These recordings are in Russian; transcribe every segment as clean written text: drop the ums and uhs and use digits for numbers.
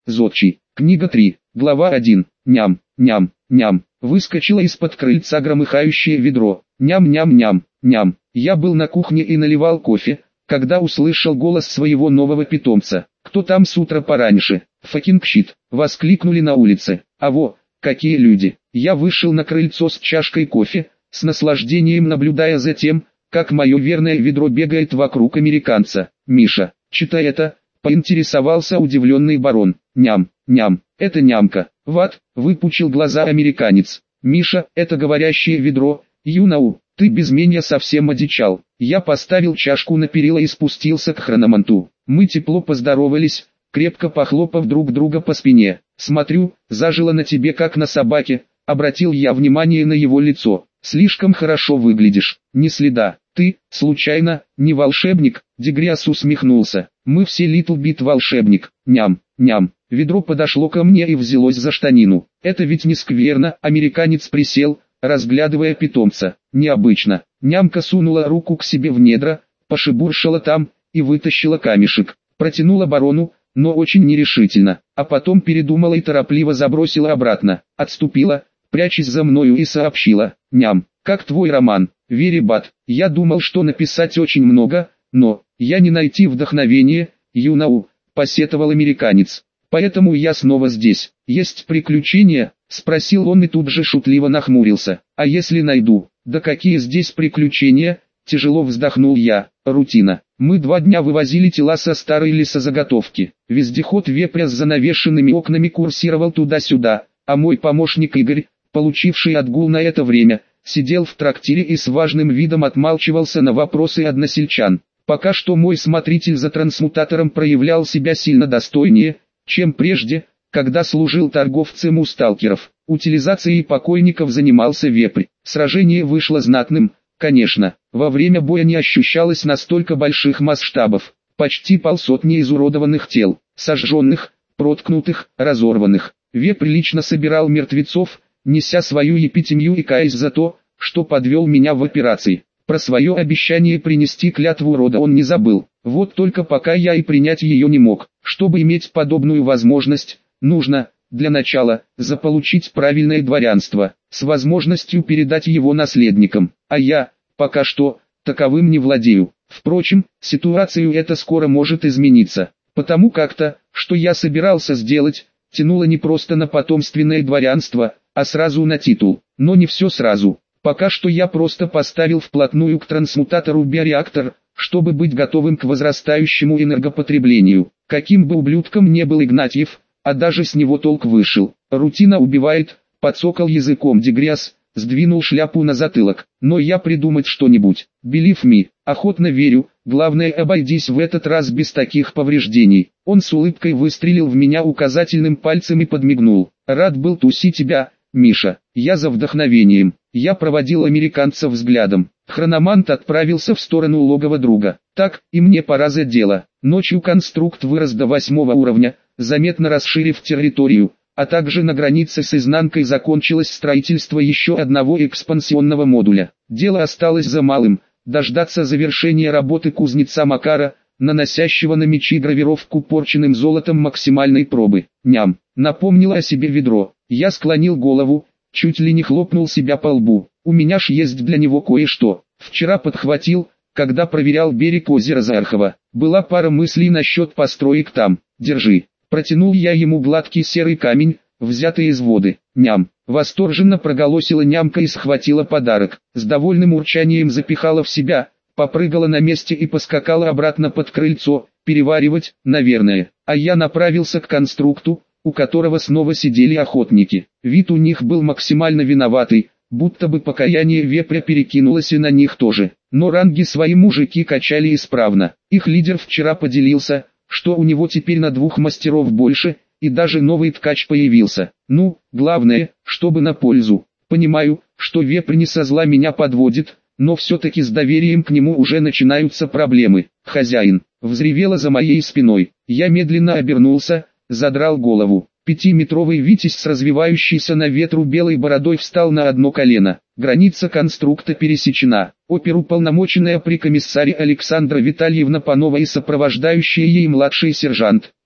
Зодчий. Книга 3. Глава 1. Ням, ням, ням. Выскочило из-под крыльца громыхающее ведро. Ням-ням-ням, ням. Я был на кухне и наливал кофе, когда услышал голос своего нового питомца. «Кто там с утра пораньше?» «Факинг щит!» — воскликнули на улице. «А во, какие люди!» Я вышел на крыльцо с чашкой кофе, с наслаждением наблюдая за тем, как мое верное ведро бегает вокруг американца. «Миша, читай это!» — поинтересовался удивленный барон. «Ням, ням, это нямка!» «Ват!» — выпучил глаза американец. «Миша, это говорящее ведро, юнау, ты без меня совсем одичал». Я поставил чашку на перила и спустился к хрономанту. Мы тепло поздоровались, крепко похлопав друг друга по спине. «Смотрю, зажило на тебе как на собаке», — обратил я внимание на его лицо. «Слишком хорошо выглядишь, ни следа. Ты, случайно, не волшебник?» Дегриас усмехнулся. «Мы все Little Bit волшебник. Ням, ням». Ведро подошло ко мне и взялось за штанину. «Это ведь не скверно», — американец присел, разглядывая питомца. «Необычно». Нямка сунула руку к себе в недра, пошебуршала там и вытащила камешек. Протянула барону, но очень нерешительно, а потом передумала и торопливо забросила обратно. Отступила, прячась за мною, и сообщила: «Ням, как твой роман?» «Very bad. Я думал, что написать очень много, но я не найти вдохновения, юнау», — посетовал американец. «Поэтому я снова здесь. Есть приключения?» — спросил он и тут же шутливо нахмурился. «А если найду?» «Да какие здесь приключения?» — тяжело вздохнул я. «Рутина. Мы 2 дня вывозили тела со старой лесозаготовки. Вездеход Вепря с занавешенными окнами курсировал туда-сюда, а мой помощник Игорь, получивший отгул на это время, сидел в трактире и с важным видом отмалчивался на вопросы односельчан. Пока что мой смотритель за трансмутатором проявлял себя сильно достойнее, чем прежде, когда служил торговцем у сталкеров. Утилизацией покойников занимался Вепрь. Сражение вышло знатным, конечно. Во время боя не ощущалось настолько больших масштабов. Почти 500 изуродованных тел, сожженных, проткнутых, разорванных. Вепрь лично собирал мертвецов, неся свою епитемию и каясь за то, что подвел меня в операции. Про свое обещание принести клятву рода он не забыл. Вот только пока я и принять ее не мог. Чтобы иметь подобную возможность, нужно, для начала, заполучить правильное дворянство, с возможностью передать его наследникам. А я, пока что, таковым не владею. Впрочем, ситуацию это скоро может измениться. Потому как-то, что я собирался сделать, тянуло не просто на потомственное дворянство, а сразу на титул. Но не все сразу. Пока что я просто поставил вплотную к трансмутатору биореактор, чтобы быть готовым к возрастающему энергопотреблению. Каким бы ублюдком не был Игнатьев, а даже с него толк вышел. «Рутина убивает», — подсокал языком Дегриас, сдвинул шляпу на затылок. «Но я придумать что-нибудь. Believe me, охотно верю, главное обойдись в этот раз без таких повреждений». Он с улыбкой выстрелил в меня указательным пальцем и подмигнул. «Рад был тусить тебя, Миша. Я за вдохновением». Я проводил американца взглядом. Хрономант отправился в сторону логова друга. «Так, и мне пора за дело». Ночью конструкт вырос до 8 уровня, заметно расширив территорию, а также на границе с изнанкой закончилось строительство еще одного экспансионного модуля. Дело осталось за малым – дождаться завершения работы кузнеца Макара, наносящего на мечи гравировку порченным золотом максимальной пробы. «Ням», напомнило о себе ведро. Я склонил голову, чуть ли не хлопнул себя по лбу. «У меня ж есть для него кое-что. Вчера подхватил, когда проверял берег озера Зархова. Была пара мыслей насчет построек там. Держи». Протянул я ему гладкий серый камень, взятый из воды. «Ням». Восторженно проголосила нямка и схватила подарок. С довольным урчанием запихала в себя, попрыгала на месте и поскакала обратно под крыльцо, переваривать, наверное. А я направился к конструкту, у которого снова сидели охотники. Вид у них был максимально виноватый, будто бы покаяние Вепря перекинулось и на них тоже. Но ранги свои мужики качали исправно. Их лидер вчера поделился, что у него теперь на 2 мастеров больше, и даже новый ткач появился. Ну, главное, чтобы на пользу. Понимаю, что Вепрь не со зла меня подводит, но все-таки с доверием к нему уже начинаются проблемы. «Хозяин!» взревело за моей спиной. Я медленно обернулся, задрал голову. 5-метровый витязь с развивающейся на ветру белой бородой встал на одно колено. Граница конструкта пересечена. Оперуполномоченная при комиссаре Александра Витальевна Панова и сопровождающая ей младший сержант.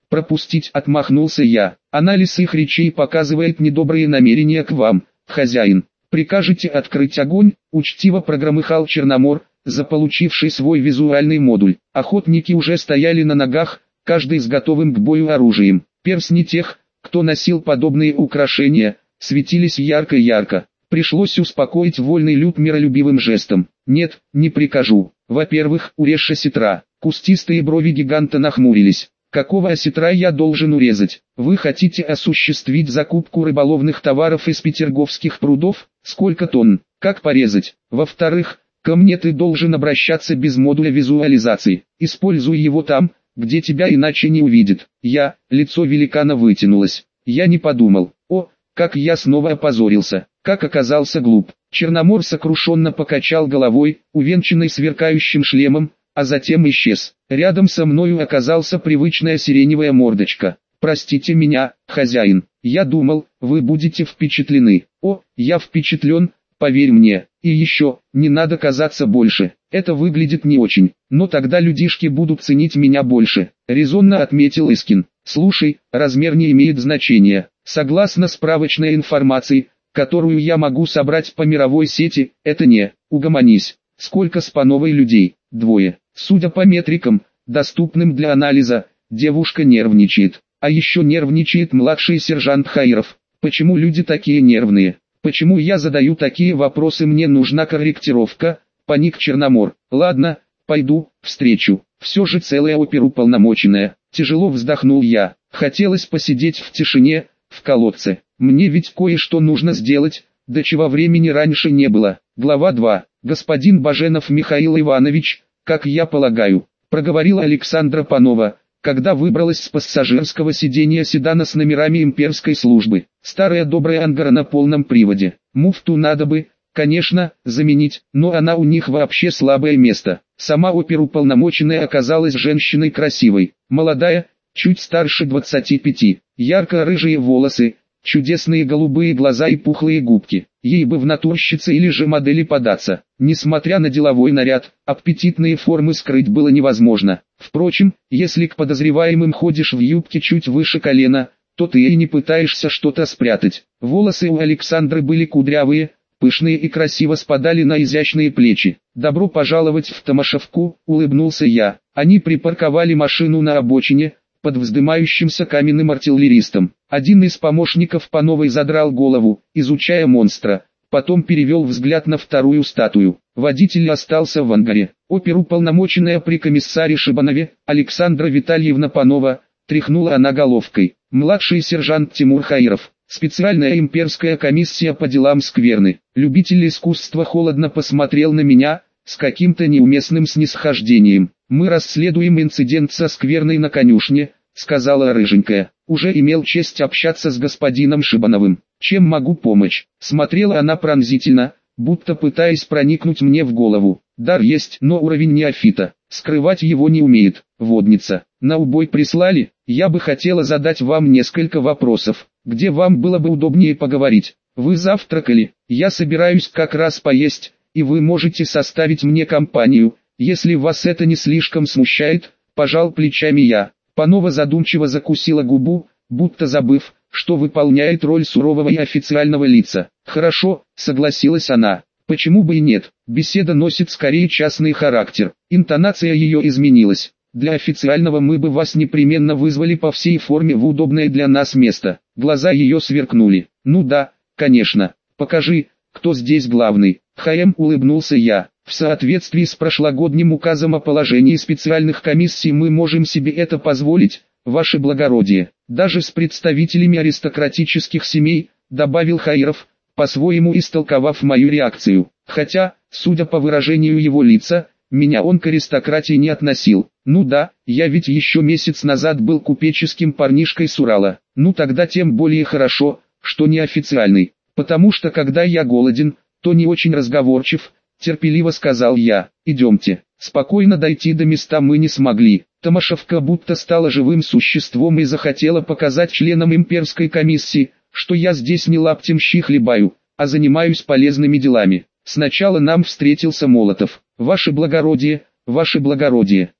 пропустить, отмахнулся я. Анализ их речей показывает недобрые намерения к вам, хозяин. Прикажете открыть огонь? Учтиво прогромыхал Черномор, заполучивший свой визуальный модуль. Охотники уже стояли на ногах, каждый с готовым к бою оружием. Перстни тех, кто носил подобные украшения, светились ярко-ярко. Пришлось успокоить вольный люд миролюбивым жестом. Нет, не прикажу. Во-первых, урежь осетра. Кустистые брови гиганта нахмурились. Какого осетра я должен урезать? Вы хотите осуществить закупку рыболовных товаров из петерговских прудов? Сколько тонн? Как порезать? Во-вторых, ко мне ты должен обращаться без модуля визуализации. Используй его там, где тебя иначе не увидит. Лицо великана вытянулось. Я не подумал. О, как я снова опозорился. Как оказался глуп. Черномор сокрушенно покачал головой, увенчанный сверкающим шлемом, а затем исчез. Рядом со мною оказался привычная сиреневая мордочка. «Простите меня, хозяин, я думал, вы будете впечатлены». «О, я впечатлен, поверь мне. И еще, не надо казаться больше, это выглядит не очень, но тогда людишки будут ценить меня больше», — резонно отметил Искин. «Слушай, размер не имеет значения. Согласно справочной информации, которую я могу собрать по мировой сети, это не, угомонись. Сколько спановой людей? 2. Судя по метрикам, доступным для анализа, девушка нервничает. А еще нервничает младший сержант Хаиров. Почему люди такие нервные? Почему я задаю такие вопросы? Мне нужна корректировка, паник Черномор. Ладно, пойду, встречу. Все же целая оперуполномоченная. Тяжело вздохнул я. Хотелось посидеть в тишине, в колодце. Мне ведь кое-что нужно сделать, до чего времени раньше не было. Глава 2. Господин Баженов Михаил Иванович, как я полагаю, проговорила Александра Панова, когда выбралась с пассажирского сиденья седана с номерами имперской службы. Старая добрая Ангара на полном приводе. Муфту надо бы, конечно, заменить, но она у них вообще слабое место. Сама оперуполномоченная оказалась женщиной красивой, молодая, чуть старше 25, ярко-рыжие волосы, чудесные голубые глаза и пухлые губки. Ей бы в натурщице или же модели податься. Несмотря на деловой наряд, аппетитные формы скрыть было невозможно. Впрочем, если к подозреваемым ходишь в юбке чуть выше колена, то ты и не пытаешься что-то спрятать. Волосы у Александры были кудрявые, пышные и красиво спадали на изящные плечи. «Добро пожаловать в Томашевку», — улыбнулся я. Они припарковали машину на обочине, под вздымающимся каменным артиллеристом. Один из помощников Пановой задрал голову, изучая монстра, потом перевел взгляд на вторую статую. Водитель остался в ангаре. Оперуполномоченная при комиссаре Шибанове, Александра Витальевна Панова, тряхнула она головкой. Младший сержант Тимур Хаиров. Специальная имперская комиссия по делам скверны. Любитель искусства холодно посмотрел на меня, с каким-то неуместным снисхождением. «Мы расследуем инцидент со скверной на конюшне», — сказала рыженькая. «Уже имел честь общаться с господином Шибановым. Чем могу помочь?» Смотрела она пронзительно, будто пытаясь проникнуть мне в голову. Дар есть, но уровень неофита. Скрывать его не умеет. Водница. На убой прислали? Я бы хотела задать вам несколько вопросов, где вам было бы удобнее поговорить. Вы завтракали? Я собираюсь как раз поесть, и вы можете составить мне компанию, если вас это не слишком смущает, пожал плечами я. Панова задумчиво закусила губу, будто забыв, что выполняет роль сурового и официального лица. «Хорошо», — согласилась она. «Почему бы и нет? Беседа носит скорее частный характер». Интонация ее изменилась. «Для официального мы бы вас непременно вызвали по всей форме в удобное для нас место». Глаза ее сверкнули. «Ну да, конечно. Покажи, кто здесь главный». Улыбнулся я. В соответствии с прошлогодним указом о положении специальных комиссий мы можем себе это позволить, ваше благородие. Даже с представителями аристократических семей, добавил Хаиров, по-своему истолковав мою реакцию. Хотя, судя по выражению его лица, меня он к аристократии не относил. Ну да, я ведь еще месяц назад был купеческим парнишкой с Урала. Ну тогда тем более хорошо, что неофициальный. Потому что когда я голоден, то не очень разговорчив, терпеливо сказал я. Идемте. Спокойно дойти до места мы не смогли. Томашевка будто стала живым существом и захотела показать членам имперской комиссии, что я здесь не лаптем щи хлебаю, а занимаюсь полезными делами. Сначала нам встретился Молотов. Ваше благородие,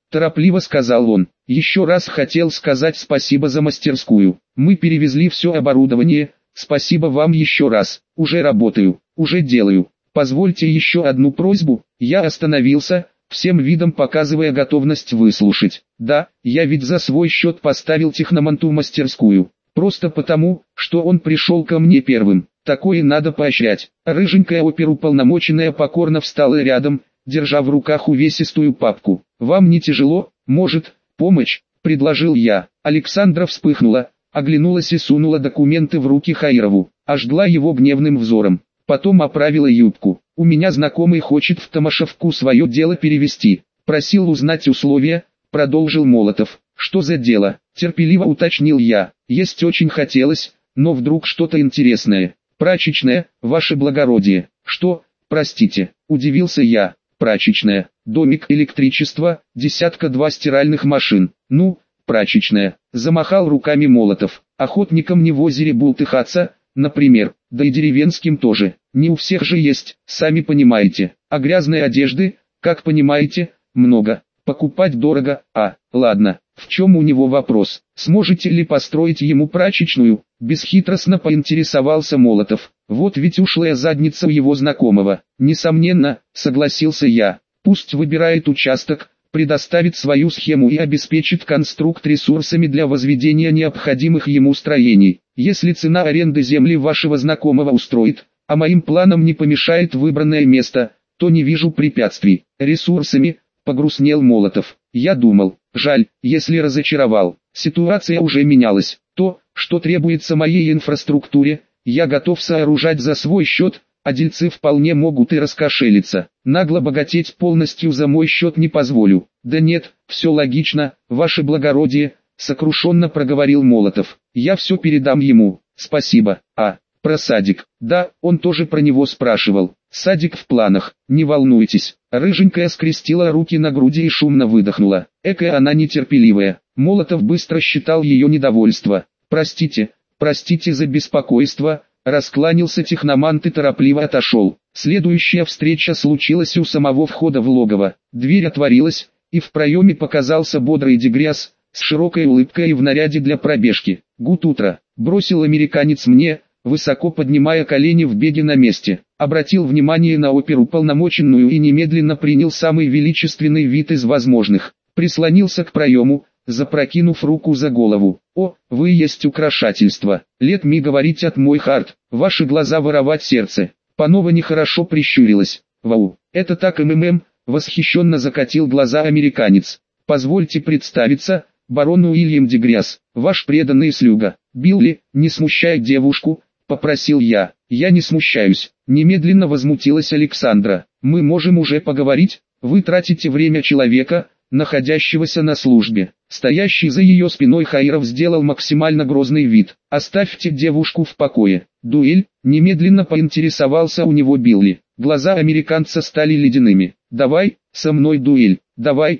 торопливо сказал он. Еще раз хотел сказать спасибо за мастерскую. Мы перевезли все оборудование, спасибо вам еще раз. Уже работаю, уже делаю. Позвольте еще одну просьбу. Я остановился, всем видом показывая готовность выслушать. Да, я ведь за свой счет поставил техноманту в мастерскую. Просто потому, что он пришел ко мне первым. Такое надо поощрять. Рыженькая оперуполномоченная покорно встала рядом, держа в руках увесистую папку. «Вам не тяжело? Может, помощь?» – предложил я. Александра вспыхнула, оглянулась и сунула документы в руки Хаирову, ожгла его гневным взором. Потом оправила юбку. «У меня знакомый хочет в Томашевку свое дело перевести. Просил узнать условия», – продолжил Молотов. «Что за дело?» – терпеливо уточнил я. «Есть очень хотелось, но вдруг что-то интересное. Прачечная, ваше благородие». «Что, простите?» – удивился я. «Прачечная, домик, электричество, 10-2 стиральных машин. Ну, прачечная», – замахал руками Молотов. «Охотникам не в озере бултыхаться, например, да и деревенским тоже. Не у всех же есть, сами понимаете. А грязной одежды, как понимаете, много. Покупать дорого, ладно. В чем у него вопрос? Сможете ли построить ему прачечную?» Бесхитростно поинтересовался Молотов. «Вот ведь ушлая задница у его знакомого». «Несомненно», согласился я. «Пусть выбирает участок, предоставит свою схему и обеспечит конструкт ресурсами для возведения необходимых ему строений. Если цена аренды земли вашего знакомого устроит, а моим планам не помешает выбранное место, то не вижу препятствий». «Ресурсами», погрустнел Молотов. «Я думал, жаль, если разочаровал. Ситуация уже менялась. То, что требуется моей инфраструктуре, я готов сооружать за свой счет, а дельцы вполне могут и раскошелиться. Нагло богатеть полностью за мой счет не позволю». «Да нет, все логично, ваше благородие», сокрушенно проговорил Молотов. «Я все передам ему, спасибо. Про садик. Да, он тоже про него спрашивал. Садик в планах, не волнуйтесь». Рыженькая скрестила руки на груди и шумно выдохнула. Экая она нетерпеливая. Молотов быстро считал ее недовольство. «Простите за беспокойство», раскланялся техномант и торопливо отошел. Следующая встреча случилась у самого входа в логово. Дверь отворилась, и в проеме показался бодрый Дегряс, с широкой улыбкой и в наряде для пробежки. «Гуд утро», бросил американец мне, высоко поднимая колени в беге на месте. Обратил внимание на оперуполномоченную и немедленно принял самый величественный вид из возможных. Прислонился к проему, запрокинув руку за голову. «О, вы есть украшательство. Let me говорить от мой харт. Ваши глаза воровать сердце». Панова нехорошо прищурилась. «Вау, это так МММ», восхищенно закатил глаза американец. «Позвольте представиться, барон Уильям Дегряс, ваш преданный слуга». «Билли, не смущай девушку», попросил я. «Я не смущаюсь», немедленно возмутилась Александра. «Мы можем уже поговорить, вы тратите время человека, находящегося на службе». Стоящий за ее спиной Хаиров сделал максимально грозный вид. «Оставьте девушку в покое». «Дуэль?» немедленно поинтересовался у него Билли. Глаза американца стали ледяными. «Давай, со мной дуэль, давай».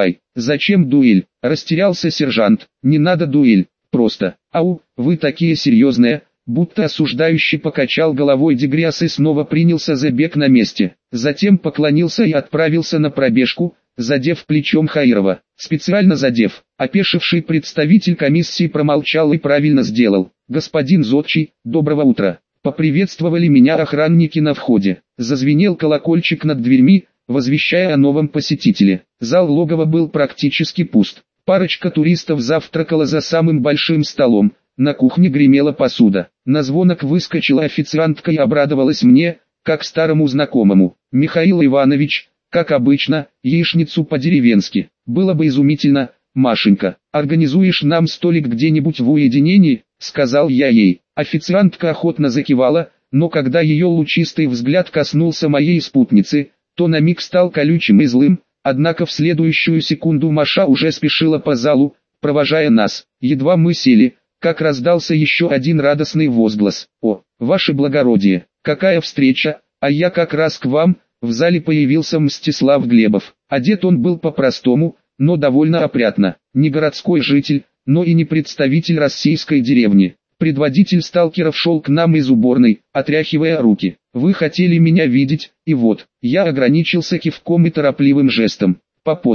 «Зачем дуэль?» растерялся сержант. «Не надо дуэль, просто». «Ау, вы такие серьезные», будто осуждающий покачал головой Дегряс и снова принялся за бег на месте. Затем поклонился и отправился на пробежку, задев плечом Хаирова. Специально задев, опешивший представитель комиссии промолчал и правильно сделал. «Господин Зодчий, доброго утра». Поприветствовали меня охранники на входе. Зазвенел колокольчик над дверьми, возвещая о новом посетителе. Зал логова был практически пуст. Парочка туристов завтракала за самым большим столом. На кухне гремела посуда. На звонок выскочила официантка и обрадовалась мне, как старому знакомому. «Михаил Иванович, как обычно, яичницу по-деревенски. Было бы изумительно, Машенька. Организуешь нам столик где-нибудь в уединении?» — сказал я ей. Официантка охотно закивала, но когда ее лучистый взгляд коснулся моей спутницы, то на миг стал колючим и злым, однако в следующую секунду Маша уже спешила по залу, провожая нас. Едва мы сели, как раздался еще один радостный возглас. «О, ваше благородие, какая встреча, а я как раз к вам». В зале появился Мстислав Глебов. Одет он был по-простому, но довольно опрятно. Не городской житель, но и не представитель российской деревни. Предводитель сталкеров шел к нам из уборной, отряхивая руки. «Вы хотели меня видеть, и вот». Я ограничился кивком и торопливым жестом. «Попозже».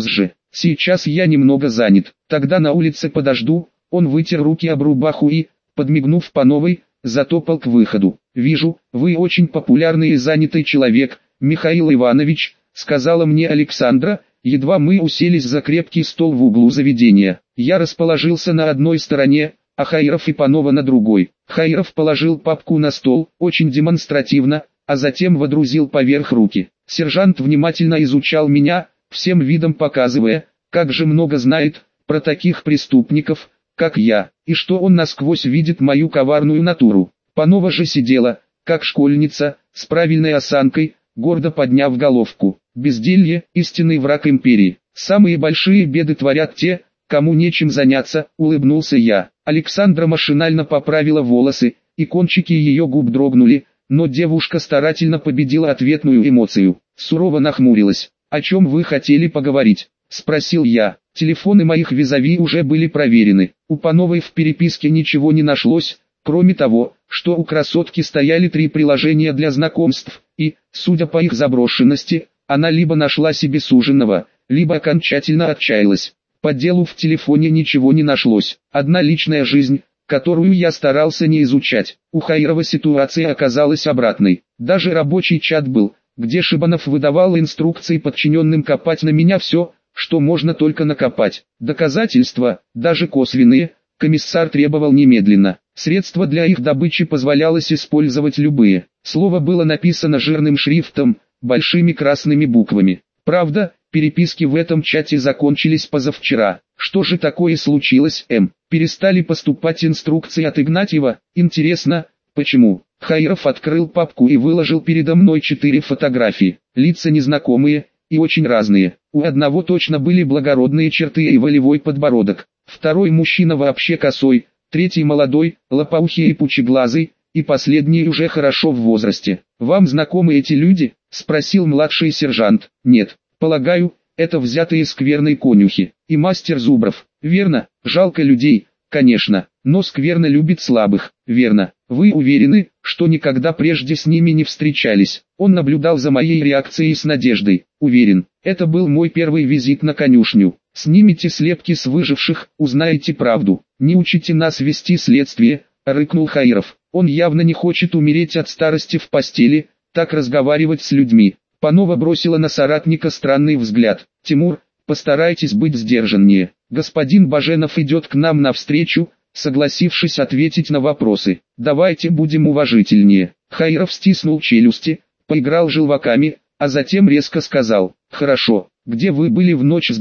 Сейчас я немного занят, тогда на улице подожду. Он вытер руки об рубаху и, подмигнув по новой, затопал к выходу. «Вижу, вы очень популярный и занятый человек, Михаил Иванович», сказала мне Александра, едва мы уселись за крепкий стол в углу заведения. Я расположился на одной стороне, а Хаиров и Панова на другой. Хаиров положил папку на стол, очень демонстративно, а затем водрузил поверх руки. Сержант внимательно изучал меня, всем видом показывая, как же много знает про таких преступников, как я, и что он насквозь видит мою коварную натуру. Панова же сидела, как школьница, с правильной осанкой, гордо подняв головку. Безделье – истинный враг империи. Самые большие беды творят те, кому нечем заняться, улыбнулся я. Александра машинально поправила волосы, и кончики ее губ дрогнули, но девушка старательно победила ответную эмоцию. Сурово нахмурилась. «О чем вы хотели поговорить?» – спросил я. Телефоны моих визави уже были проверены. У Пановой в переписке ничего не нашлось, кроме того, что у красотки стояли 3 приложения для знакомств, и, судя по их заброшенности, она либо нашла себе суженого, либо окончательно отчаялась. По делу в телефоне ничего не нашлось. Одна личная жизнь, которую я старался не изучать. У Хаирова ситуация оказалась обратной. Даже рабочий чат был, где Шибанов выдавал инструкции подчиненным копать на меня все, что можно только накопать. Доказательства, даже косвенные, комиссар требовал немедленно. Средства для их добычи позволялось использовать любые. Слово было написано жирным шрифтом, большими красными буквами. Правда, переписки в этом чате закончились позавчера. Что же такое случилось, Перестали поступать инструкции от Игнатьева? Интересно, почему? Хаиров открыл папку и выложил передо мной 4 фотографии. Лица незнакомые и очень разные. У одного точно были благородные черты и волевой подбородок. Второй мужчина вообще косой, третий молодой, лопоухий и пучеглазый, и последний уже хорошо в возрасте. «Вам знакомы эти люди?» – спросил младший сержант. «Нет, полагаю, это взятые скверной конюхи. И мастер Зубров». «Верно, жалко людей, конечно, но скверно любит слабых». «Верно. Вы уверены, что никогда прежде с ними не встречались?» Он наблюдал за моей реакцией с надеждой. «Уверен, это был мой первый визит на конюшню. Снимите слепки с выживших, узнаете правду. Не учите нас вести следствие», — рыкнул Хаиров. «Он явно не хочет умереть от старости в постели, так разговаривать с людьми». Панова бросила на соратника странный взгляд. «Тимур, постарайтесь быть сдержаннее. Господин Баженов идет к нам навстречу», согласившись ответить на вопросы. «Давайте будем уважительнее». Хаиров стиснул челюсти, поиграл желваками, а затем резко сказал: «Хорошо, где вы были в ночь с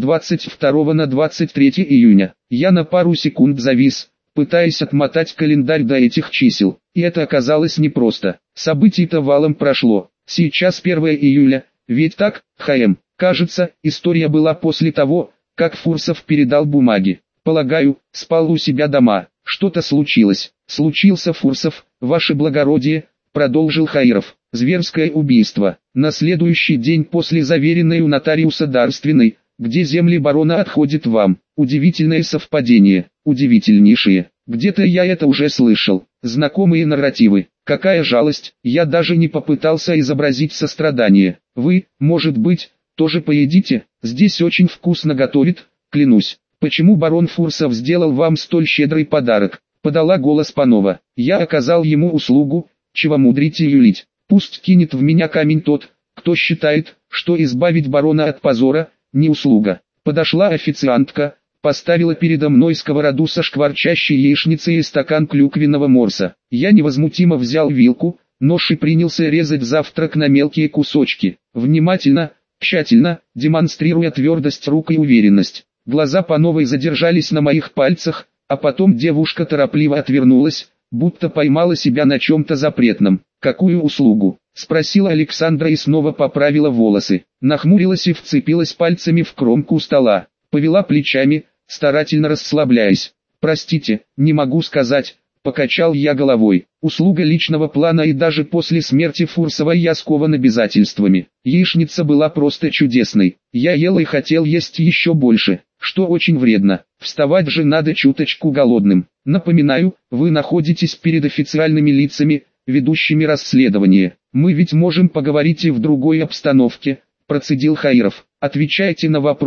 22 на 23 июня?» Я на пару секунд завис, пытаясь отмотать календарь до этих чисел, и это оказалось непросто. Событий-то валом прошло. Сейчас 1 июля, ведь так, Кажется, история была после того, как Фурсов передал бумаги. «Полагаю, спал у себя дома. Что-то случилось». «Случился Фурсов, ваше благородие», — продолжил Хаиров. «Зверское убийство. На следующий день после заверенной у нотариуса дарственной, где земли барона отходят вам. Удивительное совпадение, удивительнейшее. Где-то я это уже слышал. Знакомые нарративы. Какая жалость, я даже не попытался изобразить сострадание. Вы, может быть, тоже поедите? Здесь очень вкусно готовит, клянусь». «Почему барон Фурсов сделал вам столь щедрый подарок?» — подала голос Панова. «Я оказал ему услугу, чего мудрить и юлить. Пусть кинет в меня камень тот, кто считает, что избавить барона от позора — не услуга». Подошла официантка, поставила передо мной сковороду со шкварчащей яичницей и стакан клюквенного морса. Я невозмутимо взял вилку, нож и принялся резать завтрак на мелкие кусочки, внимательно, тщательно, демонстрируя твердость рук и уверенность. Глаза Пановой задержались на моих пальцах, а потом девушка торопливо отвернулась, будто поймала себя на чем-то запретном. «Какую услугу?» — спросила Александра и снова поправила волосы. Нахмурилась и вцепилась пальцами в кромку стола. Повела плечами, старательно расслабляясь. «Простите, не могу сказать», — покачал я головой. «Услуга личного плана, и даже после смерти Фурсова я скован обязательствами. Яичница была просто чудесной. Я ел и хотел есть еще больше, что очень вредно. Вставать же надо чуточку голодным. Напоминаю, вы находитесь перед официальными лицами, ведущими расследование. Мы ведь можем поговорить и в другой обстановке», — процедил Хаиров. «Отвечайте на вопрос,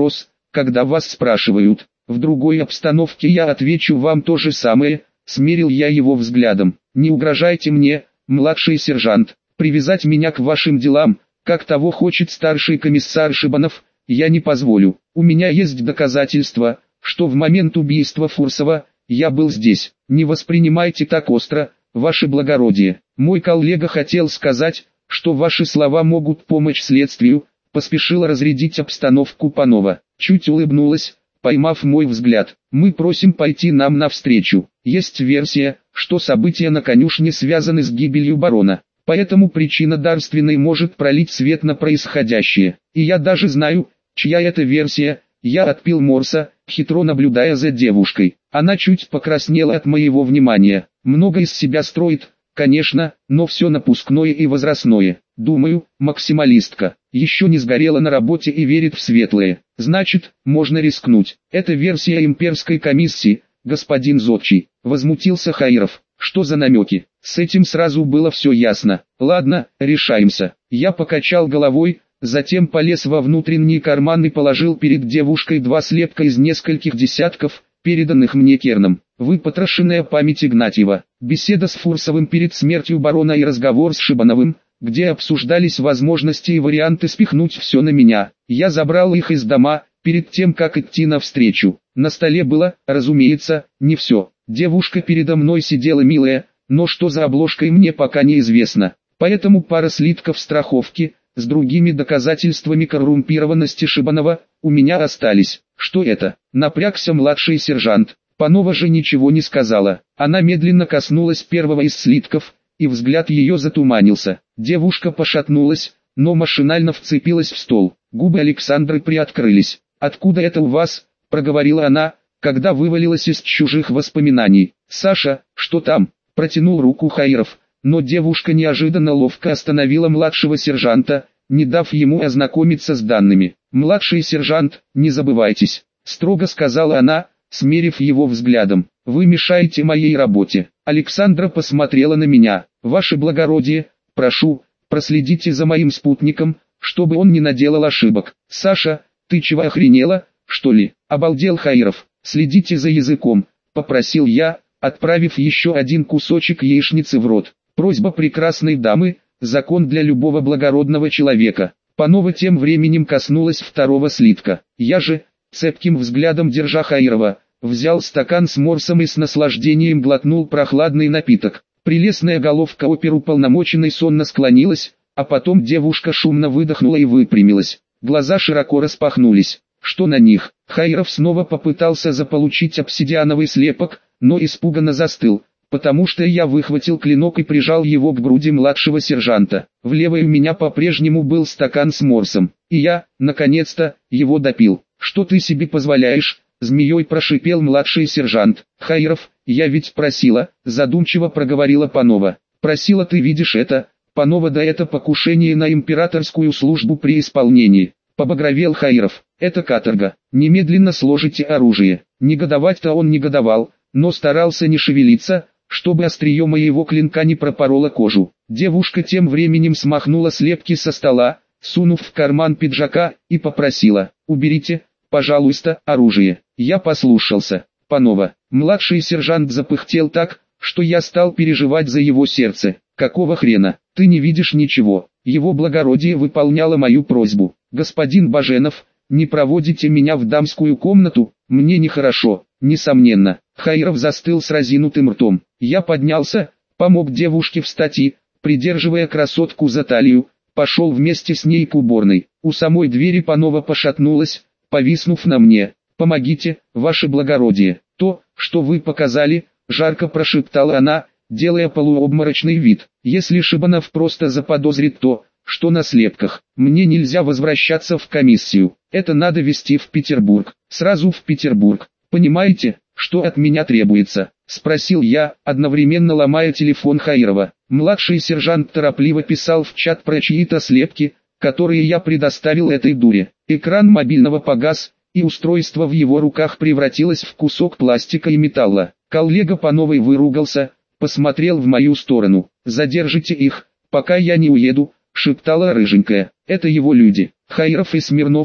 когда вас спрашивают. В другой обстановке я отвечу вам то же самое, смерил я его взглядом. Не угрожайте мне, младший сержант, привязать меня к вашим делам, как того хочет старший комиссар Шибанов, я не позволю. У меня есть доказательства, что в момент убийства Фурсова, я был здесь. Не воспринимайте так остро, ваше благородие. Мой коллега хотел сказать, что ваши слова могут помочь следствию, поспешила разрядить обстановку Панова. Чуть улыбнулась, поймав мой взгляд. Мы просим пойти нам навстречу. Есть версия, что события на конюшне связаны с гибелью барона. Поэтому причина дарственной может пролить свет на происходящее. И я даже знаю, чья это версия. Я отпил морса, хитро наблюдая за девушкой. Она чуть покраснела от моего внимания. Много из себя строит, конечно, но все напускное и возрастное. Думаю, максималистка. Еще не сгорела на работе и верит в светлое. Значит, можно рискнуть. Это версия имперской комиссии, господин Зодчий. Возмутился Хаиров. Что за намеки? С этим сразу было все ясно. Ладно, решаемся. Я покачал головой, затем полез во внутренний карман и положил перед девушкой 2 слепка из нескольких десятков, переданных мне Керном. Выпотрошенная память Игнатьева, беседа с Фурсовым перед смертью барона и разговор с Шибановым, где обсуждались возможности и варианты спихнуть все на меня. Я забрал их из дома, перед тем как идти навстречу. На столе было, разумеется, не все. Девушка передо мной сидела милая, но что за обложкой мне пока неизвестно. Поэтому пара слитков страховки, с другими доказательствами коррумпированности Шибанова, у меня остались. Что это? Напрягся младший сержант. Панова же ничего не сказала. Она медленно коснулась первого из слитков, и взгляд ее затуманился. Девушка пошатнулась, но машинально вцепилась в стол. Губы Александры приоткрылись. «Откуда это у вас?» – проговорила она, когда вывалилась из чужих воспоминаний. «Саша, что там?» – протянул руку Хаиров, но девушка неожиданно ловко остановила младшего сержанта, не дав ему ознакомиться с данными. «Младший сержант, не забывайтесь», – строго сказала она, смерив его взглядом. «Вы мешаете моей работе». Александра посмотрела на меня. «Ваше благородие, прошу, проследите за моим спутником, чтобы он не наделал ошибок». «Саша, ты чего охренела, что ли?» – обалдел Хаиров. «Следите за языком», – попросил я, отправив еще один кусочек яичницы в рот. Просьба прекрасной дамы – закон для любого благородного человека. Панова тем временем коснулась второго слитка. Я же, цепким взглядом держа Хаирова, взял стакан с морсом и с наслаждением глотнул прохладный напиток. Прелестная головка оперуполномоченной сонно склонилась, а потом девушка шумно выдохнула и выпрямилась. Глаза широко распахнулись. Что на них? Хаиров снова попытался заполучить обсидиановый слепок, но испуганно застыл, потому что я выхватил клинок и прижал его к груди младшего сержанта. В левой у меня по-прежнему был стакан с морсом, и я, наконец-то, его допил. «Что ты себе позволяешь?» — змеей прошипел младший сержант. «Хаиров, я ведь просила», — задумчиво проговорила Панова. «Просила, ты видишь это?» Панова, да это покушение на императорскую службу при исполнении. Побагровел Хаиров. «Это каторга. Немедленно сложите оружие». Негодовать-то он негодовал, но старался не шевелиться, чтобы острие моего клинка не пропороло кожу. Девушка тем временем смахнула слепки со стола, сунув в карман пиджака, и попросила: «Уберите, пожалуйста, оружие». Я послушался. «Панова». Младший сержант запыхтел так, что я стал переживать за его сердце. «Какого хрена? Ты не видишь ничего?» Его благородие выполняло мою просьбу. «Господин Баженов, не проводите меня в дамскую комнату, мне нехорошо». Несомненно, Хаиров застыл с разинутым ртом. Я поднялся, помог девушке встать и, придерживая красотку за талию, пошел вместе с ней к уборной. У самой двери Панова пошатнулась, повиснув на мне. «Помогите, ваше благородие». «То, что вы показали», — жарко прошептала она, делая полуобморочный вид. «Если Шибанов просто заподозрит то, что на слепках, мне нельзя возвращаться в комиссию. Это надо везти в Петербург, сразу в Петербург. Понимаете, что от меня требуется?» — спросил я, одновременно ломая телефон Хаирова. Младший сержант торопливо писал в чат про чьи-то слепки, которые я предоставил этой дуре. Экран мобильного погас, и устройство в его руках превратилось в кусок пластика и металла. Коллега Пановой выругался, посмотрел в мою сторону. «Задержите их, пока я не уеду», — шептала рыженькая. «Это его люди». Хаиров и Смирнов,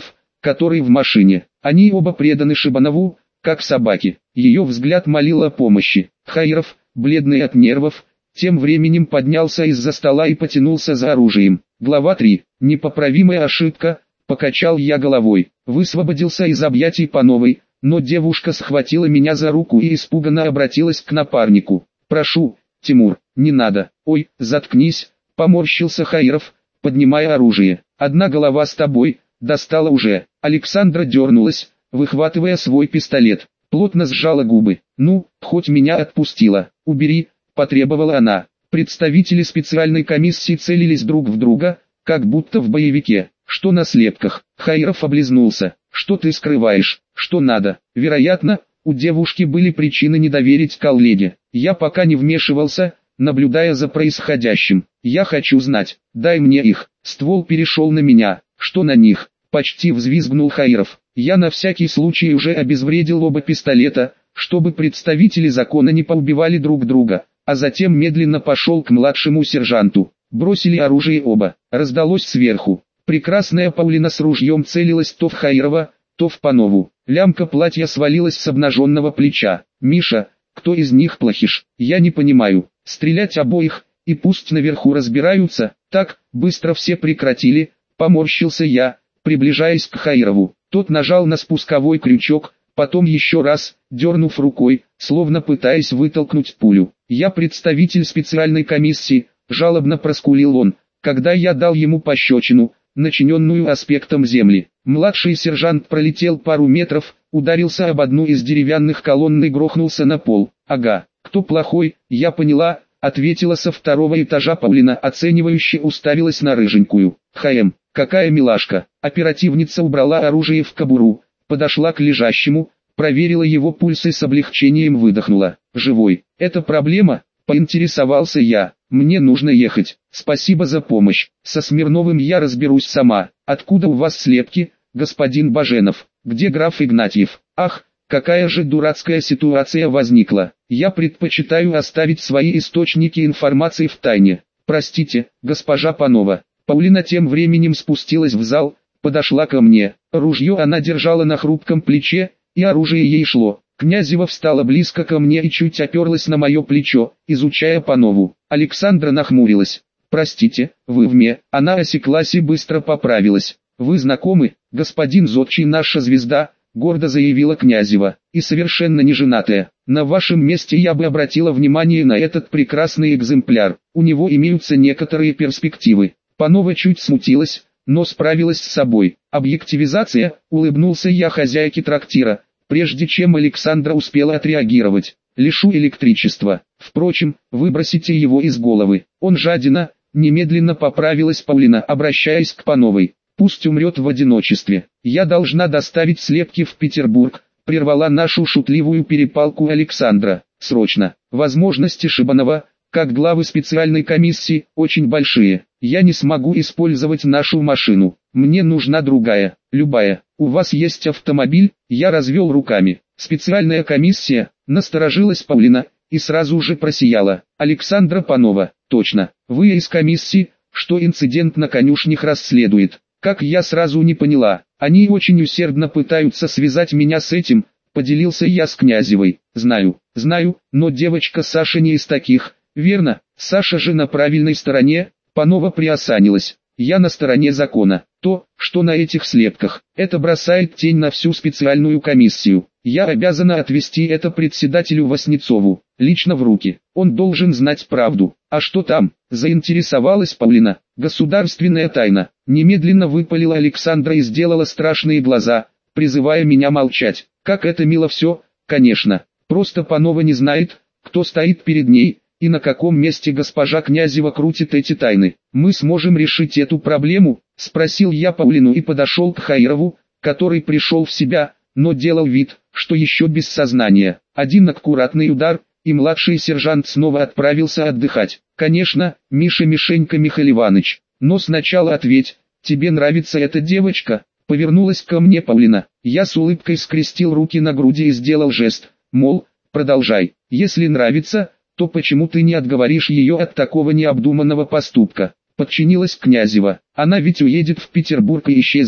который в машине. Они оба преданы Шибанову, как собаки. Ее взгляд молил о помощи. Хаиров, бледный от нервов, тем временем поднялся из-за стола и потянулся за оружием. Глава 3. Непоправимая ошибка, покачал я головой. Высвободился из объятий Пановой, но девушка схватила меня за руку и испуганно обратилась к напарнику. «Прошу, Тимур, не надо». «Ой, заткнись», поморщился Хаиров, поднимая оружие. «Одна голова с тобой, достала уже». Александра дернулась, выхватывая свой пистолет. Плотно сжала губы. «Ну, хоть меня отпустила. Убери», потребовала она. Представители специальной комиссии целились друг в друга, как будто в боевике. «Что на слепках?» Хаиров облизнулся. «Что ты скрываешь? Что надо?» Вероятно, у девушки были причины не доверить коллеге. Я пока не вмешивался, наблюдая за происходящим. «Я хочу знать. Дай мне их». Ствол перешел на меня. «Что на них?» Почти взвизгнул Хаиров. Я на всякий случай уже обезвредил оба пистолета, чтобы представители закона не поубивали друг друга, а затем медленно пошел к младшему сержанту. Бросили оружие оба. Раздалось сверху. Прекрасная Паулина с ружьем целилась то в Хаирова, то в Панову. Лямка платья свалилась с обнаженного плеча. «Миша, кто из них плохиш? Я не понимаю. Стрелять обоих, и пусть наверху разбираются». «Так, быстро все прекратили», поморщился я, приближаясь к Хаирову. Тот нажал на спусковой крючок, потом еще раз, дернув рукой, словно пытаясь вытолкнуть пулю. «Я представитель специальной комиссии», жалобно проскулил он, когда я дал ему пощечину, начиненную аспектом земли. Младший сержант пролетел пару метров, ударился об одну из деревянных колонн и грохнулся на пол. «Ага, кто плохой, я поняла», ответила со второго этажа Паулина, оценивающе уставилась на рыженькую. «ХМ, какая милашка». Оперативница убрала оружие в кобуру, подошла к лежащему, проверила его пульс и с облегчением выдохнула. «Живой. Это проблема?» Поинтересовался я. «Мне нужно ехать. Спасибо за помощь. Со Смирновым я разберусь сама. Откуда у вас слепки, господин Баженов? Где граф Игнатьев?» «Ах, какая же дурацкая ситуация возникла. Я предпочитаю оставить свои источники информации в тайне. Простите, госпожа Панова». Паулина тем временем спустилась в зал, подошла ко мне. Ружье она держала на хрупком плече, и оружие ей шло. Князева встала близко ко мне и чуть оперлась на мое плечо, изучая Панову. Александра нахмурилась. «Простите, вы вме». Она осеклась и быстро поправилась. «Вы знакомы, господин Зодчий, наша звезда», гордо заявила Князева, «и совершенно не женатая. На вашем месте я бы обратила внимание на этот прекрасный экземпляр. У него имеются некоторые перспективы». Панова чуть смутилась, но справилась с собой. «Объективизация», улыбнулся я хозяйке трактира, прежде чем Александра успела отреагировать. «Лишу электричества. Впрочем, выбросите его из головы. Он жадина», немедленно поправилась Паулина, обращаясь к Пановой. «Пусть умрет в одиночестве. Я должна доставить слепки в Петербург», прервала нашу шутливую перепалку Александра. «Срочно. Возможности Шибанова, как главы специальной комиссии, очень большие. Я не смогу использовать нашу машину. Мне нужна другая, любая. У вас есть автомобиль?» Я развел руками. «Специальная комиссия», насторожилась Паулина, и сразу же просияла. «Александра Панова, точно. Вы из комиссии, что инцидент на конюшнях расследует». «Как я сразу не поняла. Они очень усердно пытаются связать меня с этим», поделился я с Князевой. «Знаю, но девочка Саша не из таких». «Верно, Саша же на правильной стороне», Панова приосанилась. «Я на стороне закона. То, что на этих слепках, это бросает тень на всю специальную комиссию. Я обязана отвести это председателю Васнецову, лично в руки. Он должен знать правду». «А что там?» заинтересовалась Паулина. «Государственная тайна», немедленно выпалила Александра и сделала страшные глаза, призывая меня молчать. «Как это мило все, конечно. Просто Панова не знает, кто стоит перед ней, и на каком месте госпожа Князева крутит эти тайны. Мы сможем решить эту проблему?» спросил я Паулину и подошел к Хаирову, который пришел в себя, но делал вид, что еще без сознания. Один аккуратный удар, и младший сержант снова отправился отдыхать. «Конечно, Мишенька Михаил Иванович, но сначала ответь, тебе нравится эта девочка?» Повернулась ко мне Паулина. Я с улыбкой скрестил руки на груди и сделал жест, мол, продолжай. «Если нравится, то почему ты не отговоришь ее от такого необдуманного поступка?» Подчинилась Князева. «Она ведь уедет в Петербург и исчезнет,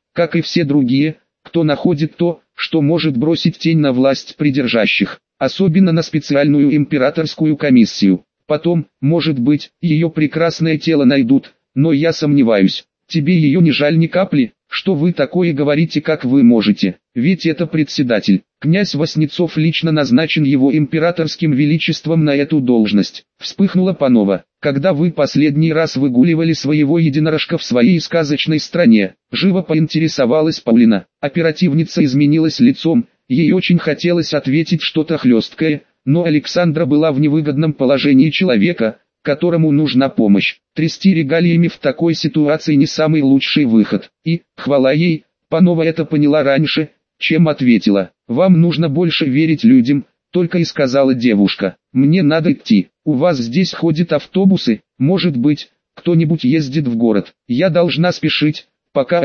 как и все другие, кто находит то, что может бросить тень на власть придержащих, особенно на специальную императорскую комиссию. Потом, может быть, ее прекрасное тело найдут, но я сомневаюсь. Тебе ее не жаль ни капли? Что вы такое говорите, как вы можете? Ведь это председатель. Князь Васнецов лично назначен его императорским величеством на эту должность. Вспыхнула Панова. Когда вы последний раз выгуливали своего единорожка в своей сказочной стране? Живо поинтересовалась Паулина. Оперативница изменилась лицом, ей очень хотелось ответить что-то хлесткое, но Александра была в невыгодном положении человека, которому нужна помощь. Трясти регалиями в такой ситуации не самый лучший выход. И, хвала ей, Панова это поняла раньше, чем ответила. «Вам нужно больше верить людям», только и сказала девушка. «Мне надо идти. У вас здесь ходят автобусы? Может быть, кто-нибудь ездит в город? Я должна спешить, пока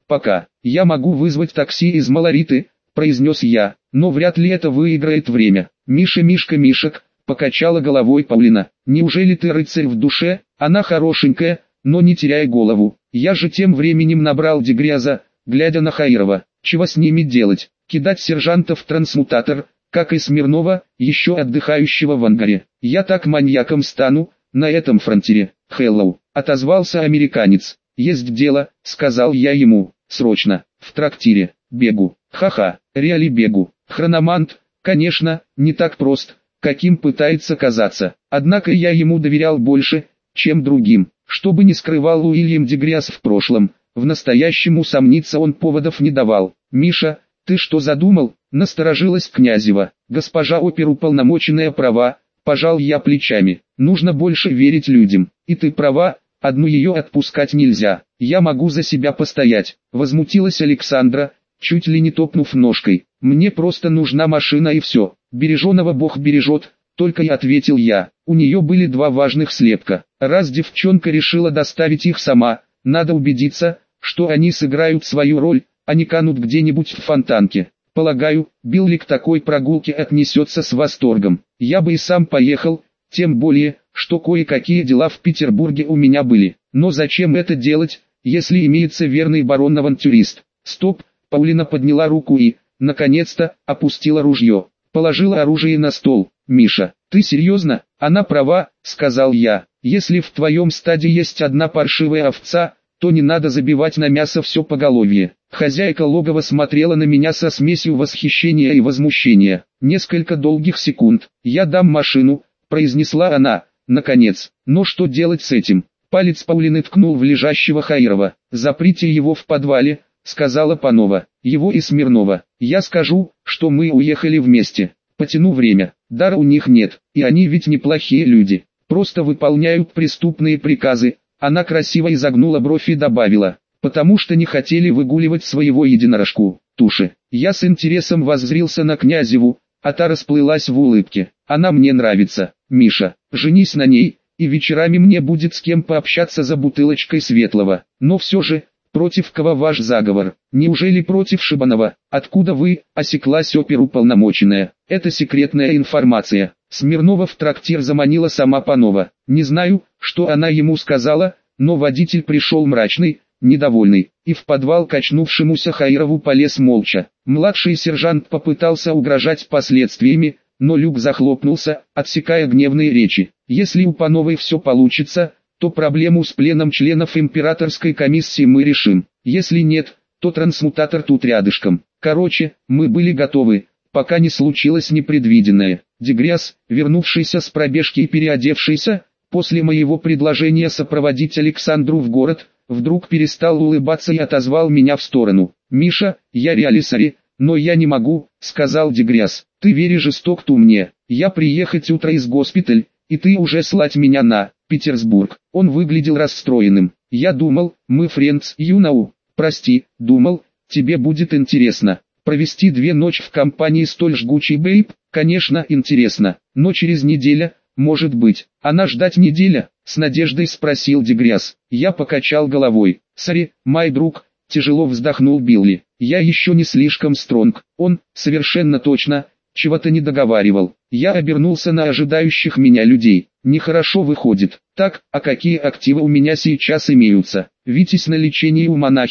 я могу вызвать такси из Малориты», произнес я, «но вряд ли это выиграет время». Мишек», покачала головой Паулина. «Неужели ты рыцарь в душе? Она хорошенькая, но не теряй голову. Я же тем временем набрал Дегряза, глядя на Хаирова. Чего с ними делать? Кидать сержанта в трансмутатор, как и Смирнова, еще отдыхающего в ангаре. Я так маньяком стану, на этом фронтире». «Хеллоу», отозвался американец. «Есть дело», сказал я ему, «срочно, в трактире, бегу». «Ха-ха, реали бегу». Хрономант, конечно, не так прост, каким пытается казаться. Однако я ему доверял больше, чем другим. Что бы ни скрывал Уильям Дегряз в прошлом, в настоящем усомниться он поводов не давал. «Миша, ты что задумал?» — насторожилась Князева. «Госпожа оперуполномоченная права», — пожал я плечами. «Нужно больше верить людям. И ты права, одну ее отпускать нельзя. Я могу за себя постоять», — возмутилась Александра, чуть ли не топнув ножкой. «Мне просто нужна машина и все. Береженого Бог бережет», только и ответил я. У нее были два важных слепка. Раз девчонка решила доставить их сама, надо убедиться, что они сыграют свою роль, а не канут где-нибудь в фонтанке. Полагаю, Билли к такой прогулке отнесется с восторгом. Я бы и сам поехал, тем более, что кое-какие дела в Петербурге у меня были. Но зачем это делать, если имеется верный барон-авантюрист? Стоп, Паулина подняла руку и, наконец-то, опустила ружье. Положила оружие на стол. «Миша, ты серьезно?» «Она права», — сказал я. «Если в твоем стаде есть одна паршивая овца, то не надо забивать на мясо все поголовье». Хозяйка логова смотрела на меня со смесью восхищения и возмущения. Несколько долгих секунд. «Я дам машину», — произнесла она, наконец. «Но что делать с этим?» Палец Паулины ткнул в лежащего Хаирова. «Заприте его в подвале», — сказала Панова. «Его и Смирнова. Я скажу, что мы уехали вместе. Потяну время. Дара у них нет, и они ведь неплохие люди. Просто выполняют преступные приказы». Она красиво изогнула бровь и добавила: «потому что не хотели выгуливать своего единорожку, туши». Я с интересом воззрился на Князеву, а та расплылась в улыбке. «Она мне нравится, Миша, женись на ней, и вечерами мне будет с кем пообщаться за бутылочкой светлого. Но все же, против кого ваш заговор? Неужели против Шибанова? Откуда вы?» — осеклась оперуполномоченная. «Это секретная информация». Смирнова в трактир заманила сама Панова. Не знаю, что она ему сказала, но водитель пришел мрачный, недовольный, и в подвал качнувшемуся Хаирову полез молча. Младший сержант попытался угрожать последствиями, но люк захлопнулся, отсекая гневные речи. «Если у Пановой все получится, то проблему с пленом членов императорской комиссии мы решим. Если нет, то трансмутатор тут рядышком. Короче, мы были готовы, пока не случилось непредвиденное». Дегряз, вернувшийся с пробежки и переодевшийся, после моего предложения сопроводить Александру в город, вдруг перестал улыбаться и отозвал меня в сторону. «Миша, я реалисари, но я не могу», — сказал Дегряз. «Ты веришь жесток ту мне. Я приехать утро из госпиталь, и ты уже слать меня на Петербург». Он выглядел расстроенным. «Я думал, мы friends, you know. Прости, думал, тебе будет интересно. Провести 2 ночи в компании столь жгучей бейб, конечно, интересно, но через неделю, может быть. Она ждать неделя?» — с надеждой спросил Дегряз. Я покачал головой. «Сори, мой друг», — тяжело вздохнул Билли. «Я еще не слишком стронг». Он, совершенно точно, чего-то не договаривал. Я обернулся на ожидающих меня людей. Нехорошо выходит. Так, а какие активы у меня сейчас имеются? Витязь на лечении у монахинь,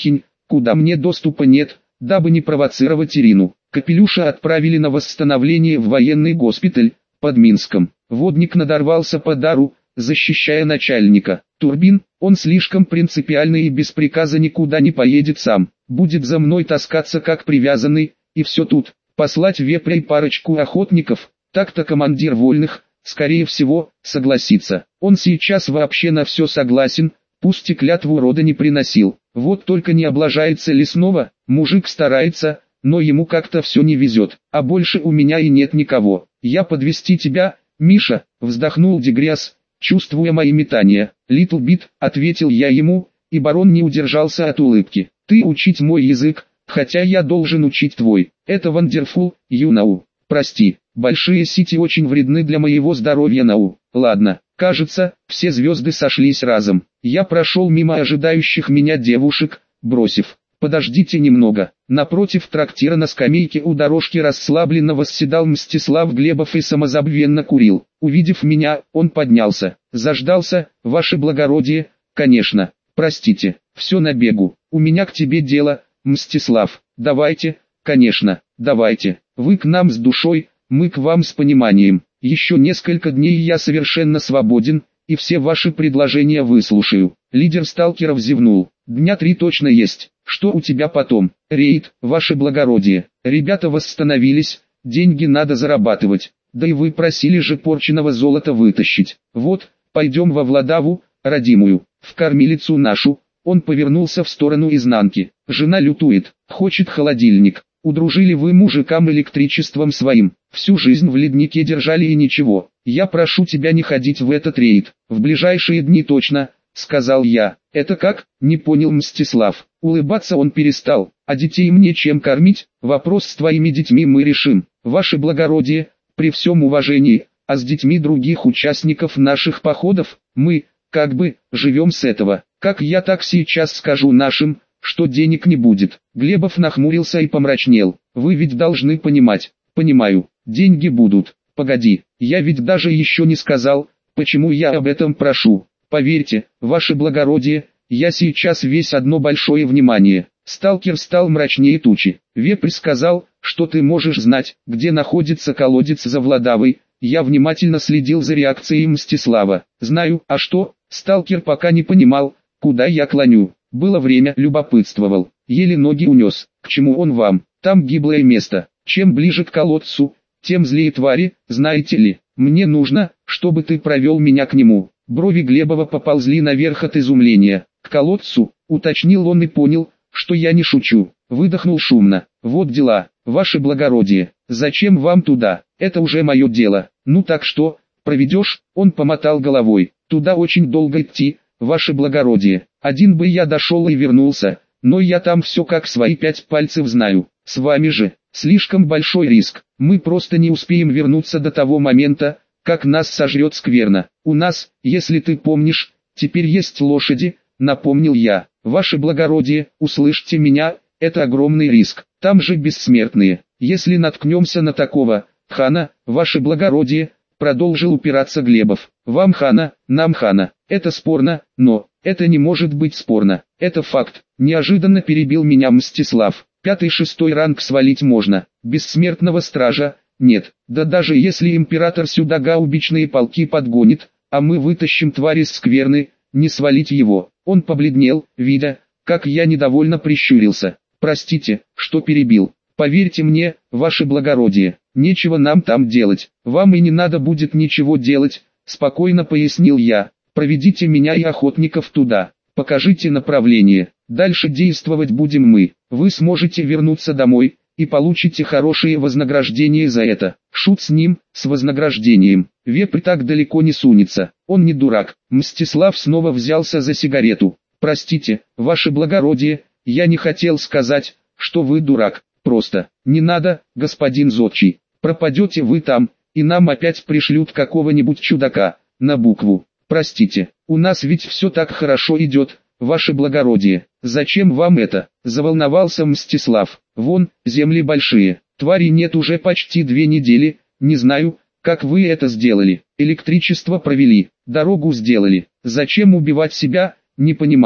куда мне доступа нет, дабы не провоцировать Ирину. Капелюша отправили на восстановление в военный госпиталь под Минском. Водник надорвался по дару, защищая начальника. Турбин, он слишком принципиальный и без приказа никуда не поедет сам. Будет за мной таскаться как привязанный, и все тут. Послать вепря и парочку охотников, так-то командир вольных, скорее всего, согласится. Он сейчас вообще на все согласен, пусть и клятву рода не приносил. Вот только не облажается ли снова, мужик старается, но ему как-то все не везет. А больше у меня и нет никого. Я подвести тебя, Миша, вздохнул Дегряс, чувствуя мои метания. Little Bit, ответил я ему, и барон не удержался от улыбки. Ты учить мой язык, хотя я должен учить твой. Это wonderful, you know. Прости, большие сети очень вредны для моего здоровья, Нау. Ладно, кажется, все звезды сошлись разом. Я прошел мимо ожидающих меня девушек, бросив: подождите немного. Напротив трактира на скамейке у дорожки расслабленно восседал Мстислав Глебов и самозабвенно курил. Увидев меня, он поднялся. Заждался, ваше благородие, конечно. Простите, все на бегу. У меня к тебе дело, Мстислав. Давайте, конечно, давайте. Вы к нам с душой, мы к вам с пониманием. Еще несколько дней я совершенно свободен, и все ваши предложения выслушаю. Лидер сталкеров зевнул. Дня 3 точно есть. Что у тебя потом? Рейд, ваше благородие. Ребята восстановились, деньги надо зарабатывать. Да и вы просили же порченого золота вытащить. Вот, пойдем во Владаву, родимую, в кормилицу нашу. Он повернулся в сторону изнанки. Жена лютует, хочет холодильник. Удружили вы мужикам электричеством своим. Всю жизнь в леднике держали и ничего. Я прошу тебя не ходить в этот рейд. В ближайшие дни точно, сказал я. Это как? Не понял Мстислав. Улыбаться он перестал. А детей мне чем кормить? Вопрос с твоими детьми мы решим. Ваше благородие, при всем уважении, а с детьми других участников наших походов, мы, как бы, живем с этого. Как я так сейчас скажу нашим, что денег не будет. Глебов нахмурился и помрачнел. Вы ведь должны понимать. Понимаю, деньги будут. Погоди, я ведь даже еще не сказал, почему я об этом прошу. Поверьте, ваше благородие, я сейчас весь одно большое внимание. Сталкер стал мрачнее тучи. Вепрь сказал, что ты можешь знать, где находится колодец за Владавой. Я внимательно следил за реакцией Мстислава. Знаю, а что? Сталкер пока не понимал, куда я клоню. Было время, любопытствовал. Еле ноги унес. К чему он вам? Там гиблое место. Чем ближе к колодцу, тем злее твари, знаете ли. Мне нужно, чтобы ты провел меня к нему. Брови Глебова поползли наверх от изумления. К колодцу, уточнил он и понял, что я не шучу. Выдохнул шумно. Вот дела, ваше благородие. Зачем вам туда? Это уже мое дело. Ну так что, проведешь? Он помотал головой. Туда очень долго идти, ваше благородие. Один бы я дошел и вернулся, но я там все как свои 5 пальцев знаю. С вами же, слишком большой риск. Мы просто не успеем вернуться до того момента, как нас сожрет скверно. У нас, если ты помнишь, теперь есть лошади, напомнил я. Ваше благородие, услышьте меня, это огромный риск. Там же бессмертные. Если наткнемся на такого хана, ваше благородие, продолжил упираться Глебов. Вам хана, нам хана. Это спорно, но это не может быть спорно. Это факт. Неожиданно перебил меня Мстислав. 5-6 ранг свалить можно. Бессмертного стража нет. Да даже если император сюда гаубичные полки подгонит, а мы вытащим тварь из скверны, не свалить его. Он побледнел, видя, как я недовольно прищурился. Простите, что перебил. Поверьте мне, ваше благородие, нечего нам там делать. Вам и не надо будет ничего делать, спокойно пояснил я. Проведите меня и охотников туда. Покажите направление. Дальше действовать будем мы. Вы сможете вернуться домой и получите хорошее вознаграждение за это. Шут с ним, с вознаграждением. Вепрь так далеко не сунется. Он не дурак. Мстислав снова взялся за сигарету. Простите, ваше благородие, я не хотел сказать, что вы дурак. Просто, не надо, господин Зодчий. Пропадете вы там, и нам опять пришлют какого-нибудь чудака, на букву. Простите, у нас ведь все так хорошо идет, ваше благородие. Зачем вам это? Заволновался Мстислав. Вон, земли большие. Тварей нет уже почти 2 недели. Не знаю, как вы это сделали. Электричество провели, дорогу сделали. Зачем убивать себя? Не понимаю.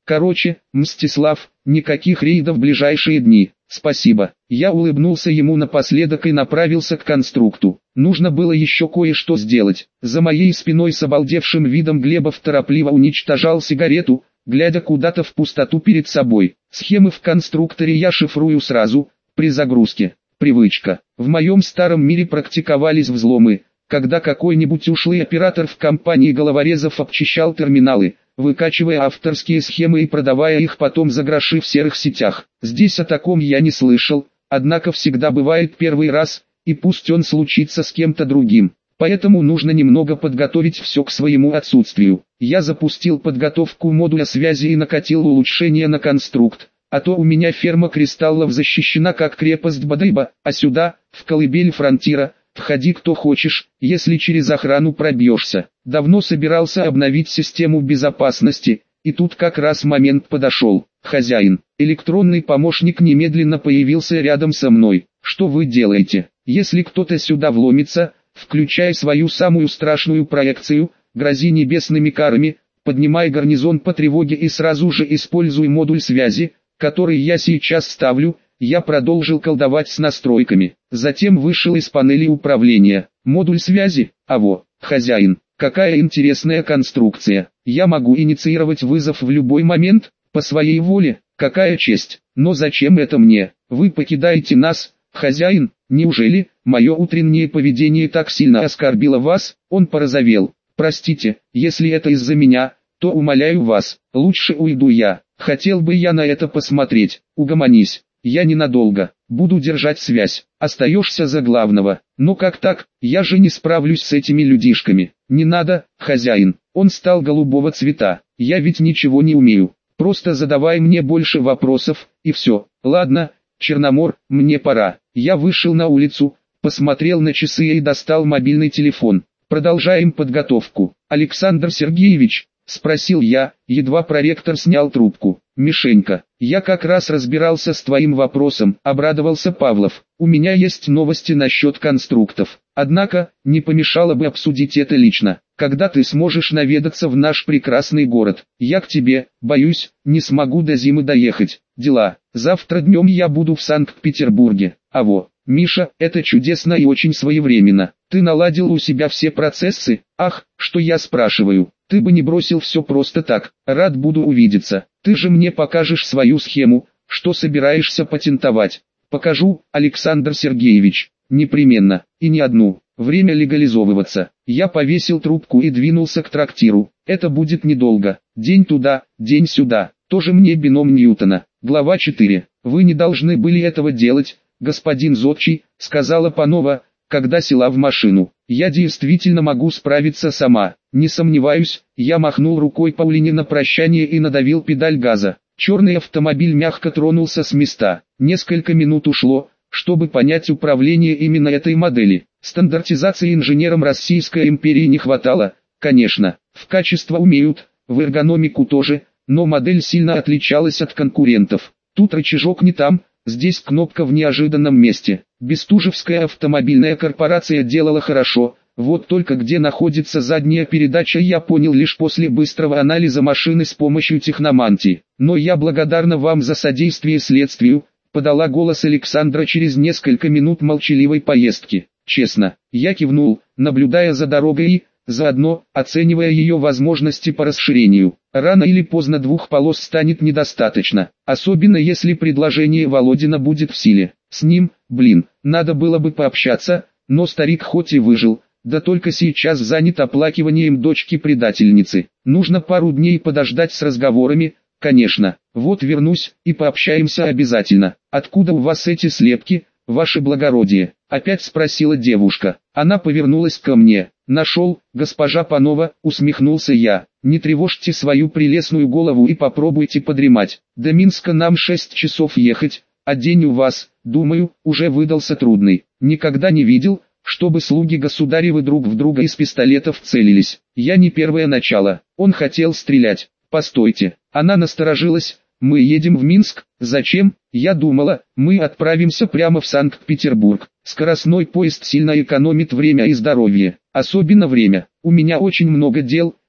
Короче, Мстислав, никаких рейдов в ближайшие дни. Спасибо. Я улыбнулся ему напоследок и направился к конструкту. Нужно было еще кое-что сделать. За моей спиной с обалдевшим видом Глебов торопливо уничтожал сигарету, глядя куда-то в пустоту перед собой. Схемы в конструкторе я шифрую сразу, при загрузке. Привычка. В моем старом мире практиковались взломы, когда какой-нибудь ушлый оператор в компании головорезов обчищал терминалы, выкачивая авторские схемы и продавая их потом за гроши в серых сетях. Здесь о таком я не слышал, однако всегда бывает первый раз, и пусть он случится с кем-то другим. Поэтому нужно немного подготовить все к своему отсутствию. Я запустил подготовку модуля связи и накатил улучшения на конструкт, а то у меня ферма кристаллов защищена как крепость Бадайба, а сюда, в колыбель фронтира, входи кто хочешь, если через охрану пробьешься. Давно собирался обновить систему безопасности, и тут как раз момент подошел. Хозяин, электронный помощник немедленно появился рядом со мной. Что вы делаете? Если кто-то сюда вломится, включай свою самую страшную проекцию, грози небесными карами, поднимай гарнизон по тревоге и сразу же используй модуль связи, который я сейчас ставлю. Я продолжил колдовать с настройками, затем вышел из панели управления. Модуль связи, хозяин, какая интересная конструкция. Я могу инициировать вызов в любой момент, по своей воле, какая честь. Но зачем это мне? Вы покидаете нас, хозяин, неужели мое утреннее поведение так сильно оскорбило вас? Он порозовел. Простите, если это из-за меня, то умоляю вас, лучше уйду я. Хотел бы я на это посмотреть. Угомонись. Я ненадолго, буду держать связь, остаешься за главного. Но как так, я же не справлюсь с этими людишками. Не надо, хозяин, он стал голубого цвета, я ведь ничего не умею. Просто задавай мне больше вопросов, и все. Ладно, Черномор, мне пора. Я вышел на улицу, посмотрел на часы и достал мобильный телефон. Продолжаем подготовку. Александр Сергеевич, спросил я, едва проректор снял трубку. Мишенька, я как раз разбирался с твоим вопросом, обрадовался Павлов. У меня есть новости насчет конструктов. Однако, не помешало бы обсудить это лично. Когда ты сможешь наведаться в наш прекрасный город? Я к тебе, боюсь, не смогу до зимы доехать. Дела. Завтра днем я буду в Санкт-Петербурге. Миша, это чудесно и очень своевременно. Ты наладил у себя все процессы? Ах, что я спрашиваю. Ты бы не бросил все просто так. Рад буду увидеться. Ты же мне покажешь свою схему, что собираешься патентовать. Покажу, Александр Сергеевич. Непременно. И не одну. Время легализовываться. Я повесил трубку и двинулся к трактиру. Это будет недолго. День туда, день сюда. Тоже мне бином Ньютона. Глава 4. Вы не должны были этого делать, господин Зодчий, сказала Панова, когда села в машину. Я действительно могу справиться сама. Не сомневаюсь, я махнул рукой Паулине на прощание и надавил педаль газа. Черный автомобиль мягко тронулся с места. Несколько минут ушло, чтобы понять управление именно этой модели. Стандартизации инженерам Российской империи не хватало, конечно. В качество умеют, в эргономику тоже, но модель сильно отличалась от конкурентов. Тут рычажок не там, здесь кнопка в неожиданном месте. Бестужевская автомобильная корпорация делала хорошо, вот только где находится задняя передача я понял лишь после быстрого анализа машины с помощью техномантии. Но я благодарна вам за содействие следствию, подала голос Александра через несколько минут молчаливой поездки. Честно, я кивнул, наблюдая за дорогой и, заодно, оценивая ее возможности по расширению. Рано или поздно 2 полос станет недостаточно, особенно если предложение Володина будет в силе. С ним, надо было бы пообщаться, но старик хоть и выжил, да только сейчас занят оплакиванием дочки-предательницы. Нужно пару дней подождать с разговорами, конечно. Вот вернусь, и пообщаемся обязательно. Откуда у вас эти слепки, ваше благородие? Опять спросила девушка. Она повернулась ко мне. Нашел, госпожа Панова, усмехнулся я. Не тревожьте свою прелестную голову и попробуйте подремать. До Минска нам 6 часов ехать, а день у вас, думаю, уже выдался трудный. Никогда не видел, чтобы слуги государевы друг в друга из пистолетов целились. Я не первое начало. Он хотел стрелять. Постойте. Она насторожилась. Мы едем в Минск? Зачем? Я думала, мы отправимся прямо в Санкт-Петербург. Скоростной поезд сильно экономит время и здоровье. Особенно время. У меня очень много дел,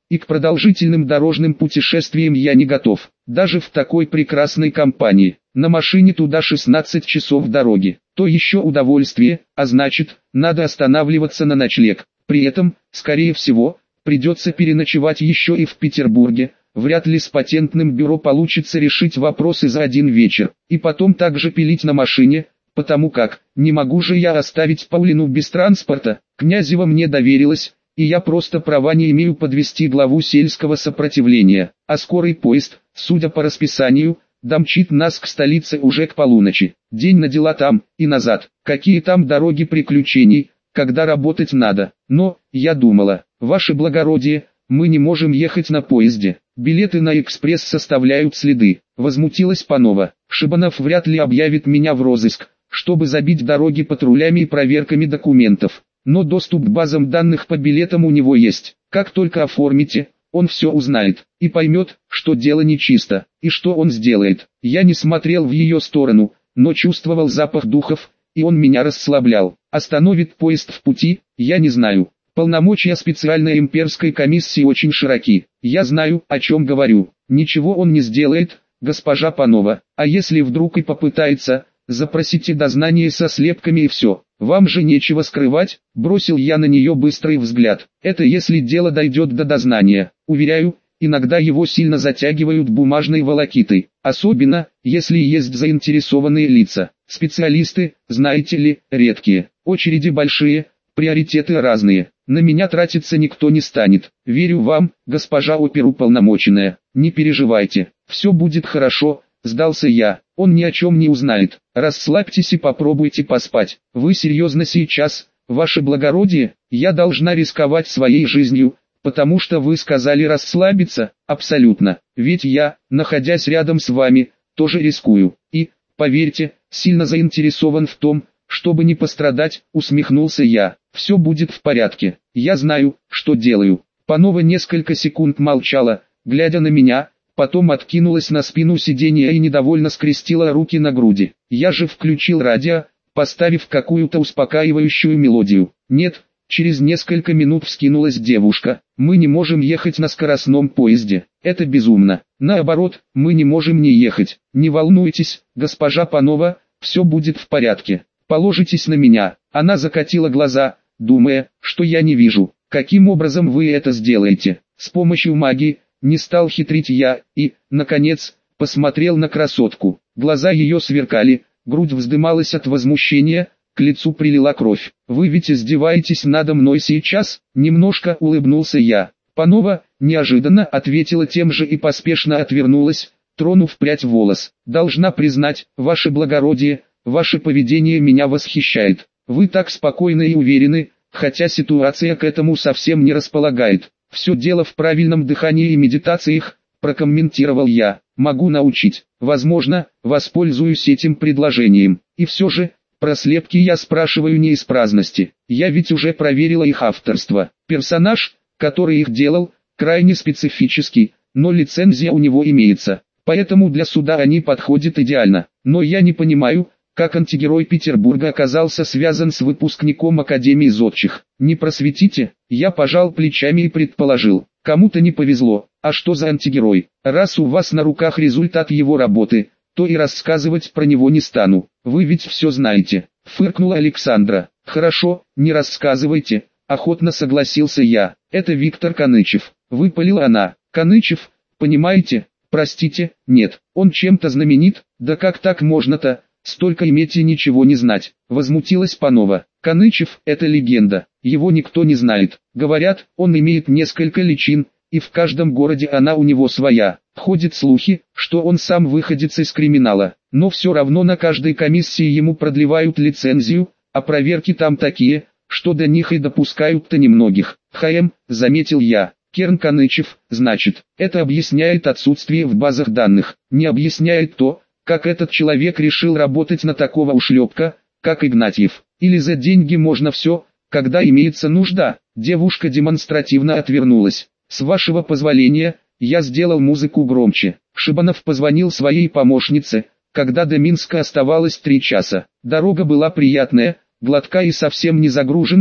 и к продолжительным дорожным путешествиям я не готов, даже в такой прекрасной компании. На машине туда 16 часов дороги, то еще удовольствие, а значит, надо останавливаться на ночлег. При этом, скорее всего, придется переночевать еще и в Петербурге. Вряд ли с патентным бюро получится решить вопросы за один вечер, и потом также пилить на машине, потому как, не могу же я оставить Паулину без транспорта. Князева мне доверилась, и я просто права не имею подвести главу сельского сопротивления, а скорый поезд, судя по расписанию, домчит нас к столице уже к полуночи. День на дела там и назад, какие там дороги приключений, когда работать надо. Но, я думала, ваше благородие, мы не можем ехать на поезде, билеты на экспресс составляют следы. Возмутилась Панова. Шибанов вряд ли объявит меня в розыск, чтобы забить дороги патрулями и проверками документов. Но доступ к базам данных по билетам у него есть. Как только оформите, он все узнает и поймет, что дело нечисто. И что он сделает? Я не смотрел в ее сторону, но чувствовал запах духов, и он меня расслаблял. Остановит поезд в пути, я не знаю. Полномочия специальной имперской комиссии очень широки. Я знаю, о чем говорю. Ничего он не сделает, госпожа Панова. А если вдруг и попытается, запросите дознание со слепками и все. Вам же нечего скрывать, бросил я на нее быстрый взгляд. Это если дело дойдет до дознания. Уверяю, иногда его сильно затягивают бумажной волокитой. Особенно, если есть заинтересованные лица. Специалисты, знаете ли, редкие. Очереди большие, приоритеты разные. На меня тратиться никто не станет. Верю вам, госпожа оперуполномоченная. Не переживайте, все будет хорошо, сдался я. Он ни о чем не узнает. Расслабьтесь и попробуйте поспать. Вы серьезно сейчас, ваше благородие? Я должна рисковать своей жизнью, потому что вы сказали расслабиться? Абсолютно. Ведь я, находясь рядом с вами, тоже рискую. И, поверьте, сильно заинтересован в том, чтобы не пострадать, усмехнулся я. Все будет в порядке. Я знаю, что делаю. Панова несколько секунд молчала, глядя на меня, потом откинулась на спину сиденья и недовольно скрестила руки на груди. Я же включил радио, поставив какую-то успокаивающую мелодию. Нет, через несколько минут вскинулась девушка. Мы не можем ехать на скоростном поезде. Это безумно. Наоборот, мы не можем не ехать. Не волнуйтесь, госпожа Панова, все будет в порядке. Положитесь на меня. Она закатила глаза, думая, что я не вижу. Каким образом вы это сделаете? С помощью магии. Не стал хитрить я и, наконец, посмотрел на красотку. Глаза ее сверкали, грудь вздымалась от возмущения, к лицу прилила кровь. «Вы ведь издеваетесь надо мной сейчас?» Немножко улыбнулся я. Панова, неожиданно ответила тем же и поспешно отвернулась, тронув прядь волос. «Должна признать, ваше благородие, ваше поведение меня восхищает. Вы так спокойны и уверены, хотя ситуация к этому совсем не располагает. Все дело в правильном дыхании и медитациях», прокомментировал я. «Могу научить. Возможно, воспользуюсь этим предложением. И все же, про слепки я спрашиваю не из праздности. Я ведь уже проверила их авторство. Персонаж, который их делал, крайне специфический, но лицензия у него имеется. Поэтому для суда они подходят идеально. Но я не понимаю, как антигерой Петербурга оказался связан с выпускником Академии зодчих. Не просветите?» Я пожал плечами и предположил. Кому-то не повезло. А что за антигерой? Раз у вас на руках результат его работы, то и рассказывать про него не стану. Вы ведь все знаете. Фыркнула Александра. Хорошо, не рассказывайте. Охотно согласился я. Это Виктор Канычев. Выпалила она. Канычев, понимаете? Простите, нет. Он чем-то знаменит? Да как так можно-то? Столько иметь и ничего не знать. Возмутилась Панова. Канычев – это легенда. Его никто не знает. Говорят, он имеет несколько личин, и в каждом городе она у него своя. Ходят слухи, что он сам выходец из криминала. Но все равно на каждой комиссии ему продлевают лицензию, а проверки там такие, что до них и допускают-то немногих. Заметил я. Керн Канычев, значит, это объясняет отсутствие в базах данных. Не объясняет то, как этот человек решил работать на такого ушлепка, как Игнатьев. Или за деньги можно все, когда имеется нужда. Девушка демонстративно отвернулась. С вашего позволения, я сделал музыку громче. Шибанов позвонил своей помощнице, когда до Минска оставалось 3 часа. Дорога была приятная, гладкая и совсем не загруженная,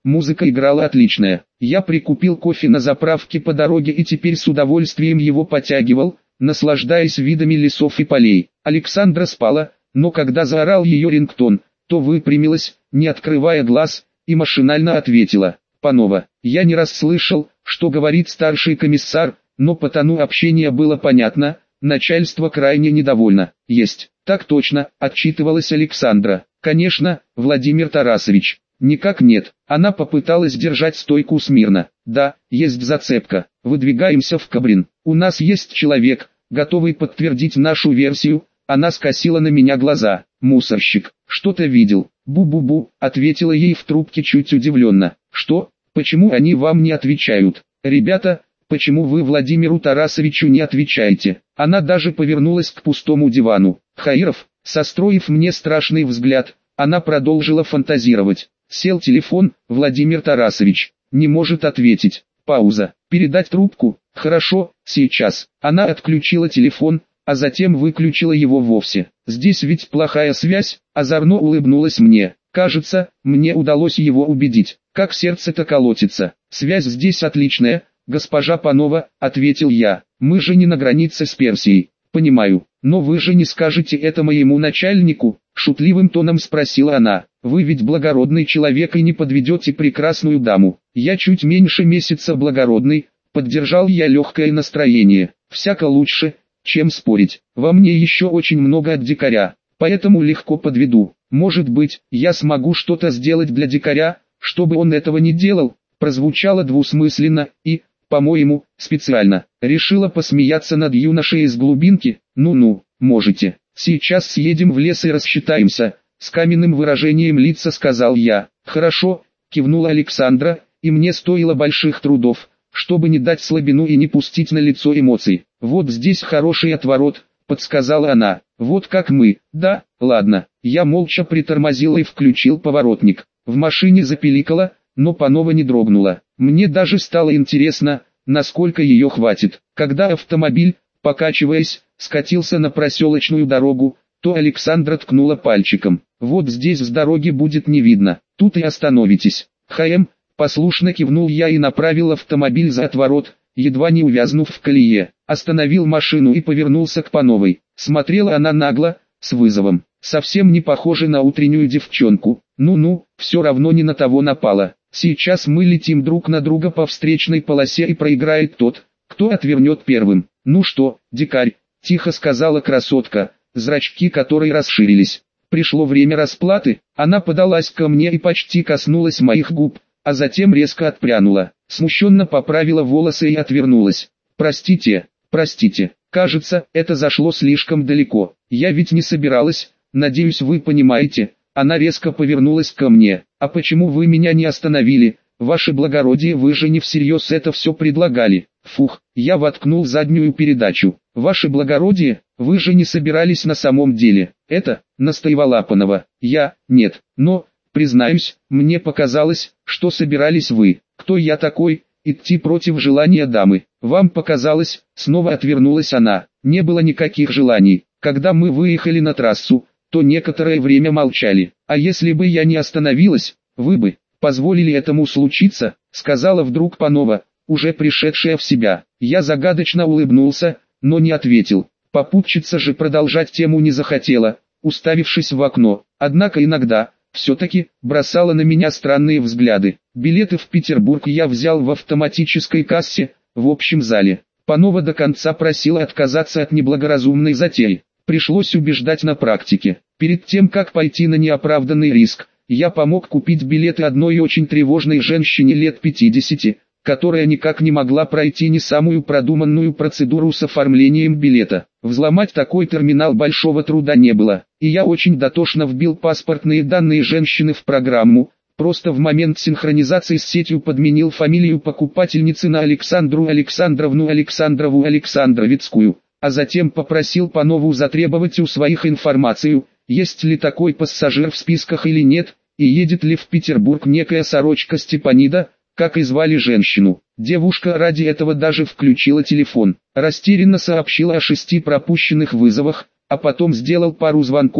музыка играла отличная. Я прикупил кофе на заправке по дороге и теперь с удовольствием его потягивал, наслаждаясь видами лесов и полей. Александра спала, но когда заорал ее рингтон, то выпрямилась, не открывая глаз, и машинально ответила: «Панова». Я не раз слышал, что говорит старший комиссар, но по тону общения было понятно, начальство крайне недовольно. «Есть, так точно», — отчитывалась Александра. «Конечно, Владимир Тарасович». «Никак нет». Она попыталась держать стойку смирно. «Да, есть зацепка. Выдвигаемся в Кабрин. У нас есть человек, готовый подтвердить нашу версию». Она скосила на меня глаза. «Мусорщик, что-то видел?» «Бу-бу-бу», — ответила ей в трубке чуть удивленно. «Что? Почему они вам не отвечают? Ребята, почему вы Владимиру Тарасовичу не отвечаете?» Она даже повернулась к пустому дивану. «Хаиров», состроив мне страшный взгляд, она продолжила фантазировать. Сел телефон, Владимир Тарасович не может ответить. Пауза. «Передать трубку?» «Хорошо, сейчас». Она отключила телефон, а затем выключила его вовсе. «Здесь ведь плохая связь», — озорно улыбнулась мне. «Кажется, мне удалось его убедить. Как сердце-то колотится». «Связь здесь отличная, госпожа Панова», — ответил я. «Мы же не на границе с Персией». «Понимаю, но вы же не скажете это моему начальнику?» — шутливым тоном спросила она. «Вы ведь благородный человек и не подведете прекрасную даму». «Я чуть меньше месяца благородный», — поддержал я легкое настроение. «Всяко лучше, чем спорить. Во мне еще очень много от дикаря, поэтому легко подведу. Может быть, я смогу что-то сделать для дикаря, чтобы он этого не делал?» Прозвучало двусмысленно и, по-моему, специально. Решила посмеяться над юношей из глубинки. «Ну-ну, можете. Сейчас съедем в лес и рассчитаемся», — с каменным выражением лица сказал я. «Хорошо», — кивнула Александра, и мне стоило больших трудов, чтобы не дать слабину и не пустить на лицо эмоций. «Вот здесь хороший отворот», — подсказала она. «Вот как мы». «Да, ладно». Я молча притормозил и включил поворотник. В машине запиликало, но Панова не дрогнула. Мне даже стало интересно, насколько ее хватит. Когда автомобиль, покачиваясь, скатился на проселочную дорогу, то Александра ткнула пальчиком. «Вот здесь с дороги будет не видно, тут и остановитесь». «ХМ», послушно кивнул я и направил автомобиль за отворот, едва не увязнув в колее. Остановил машину и повернулся к Пановой. Смотрела она нагло, с вызовом. Совсем не похожа на утреннюю девчонку. «Ну-ну, все равно не на того напала. Сейчас мы летим друг на друга по встречной полосе и проиграет тот, кто отвернет первым». «Ну что, дикарь», — тихо сказала красотка, зрачки которой расширились. «Пришло время расплаты». Она подалась ко мне и почти коснулась моих губ, а затем резко отпрянула. Смущенно поправила волосы и отвернулась. «Простите, простите, кажется, это зашло слишком далеко. Я ведь не собиралась, надеюсь, вы понимаете». Она резко повернулась ко мне. «А почему вы меня не остановили, ваше благородие, вы же не всерьез это все предлагали?» «Фух», я воткнул заднюю передачу. «Ваше благородие, вы же не собирались на самом деле». «Это», настаивала Панова. «Нет, но, признаюсь, мне показалось, что собирались вы». «Кто я такой, идти против желания дамы?» «Вам показалось», снова отвернулась она. «Не было никаких желаний. Когда мы выехали на трассу, то некоторое время молчали. А если бы я не остановилась, вы бы позволили этому случиться», сказала вдруг Панова, уже пришедшая в себя. Я загадочно улыбнулся, но не ответил. Попутчица же продолжать тему не захотела, уставившись в окно. Однако иногда, все-таки, бросала на меня странные взгляды. Билеты в Петербург я взял в автоматической кассе, в общем зале. Панова до конца просила отказаться от неблагоразумной затеи. Пришлось убеждать на практике. Перед тем, как пойти на неоправданный риск, я помог купить билеты одной очень тревожной женщине лет 50, которая никак не могла пройти не самую продуманную процедуру с оформлением билета. Взломать такой терминал большого труда не было, и я очень дотошно вбил паспортные данные женщины в программу, просто в момент синхронизации с сетью подменил фамилию покупательницы на Александру Александровну Александрову Александровицкую, а затем попросил Панову затребовать у своих информацию, есть ли такой пассажир в списках или нет, и едет ли в Петербург некая Сорочка Степанида, как и звали женщину. Девушка ради этого даже включила телефон, растерянно сообщила о 6 пропущенных вызовах, а потом сделал пару звонков,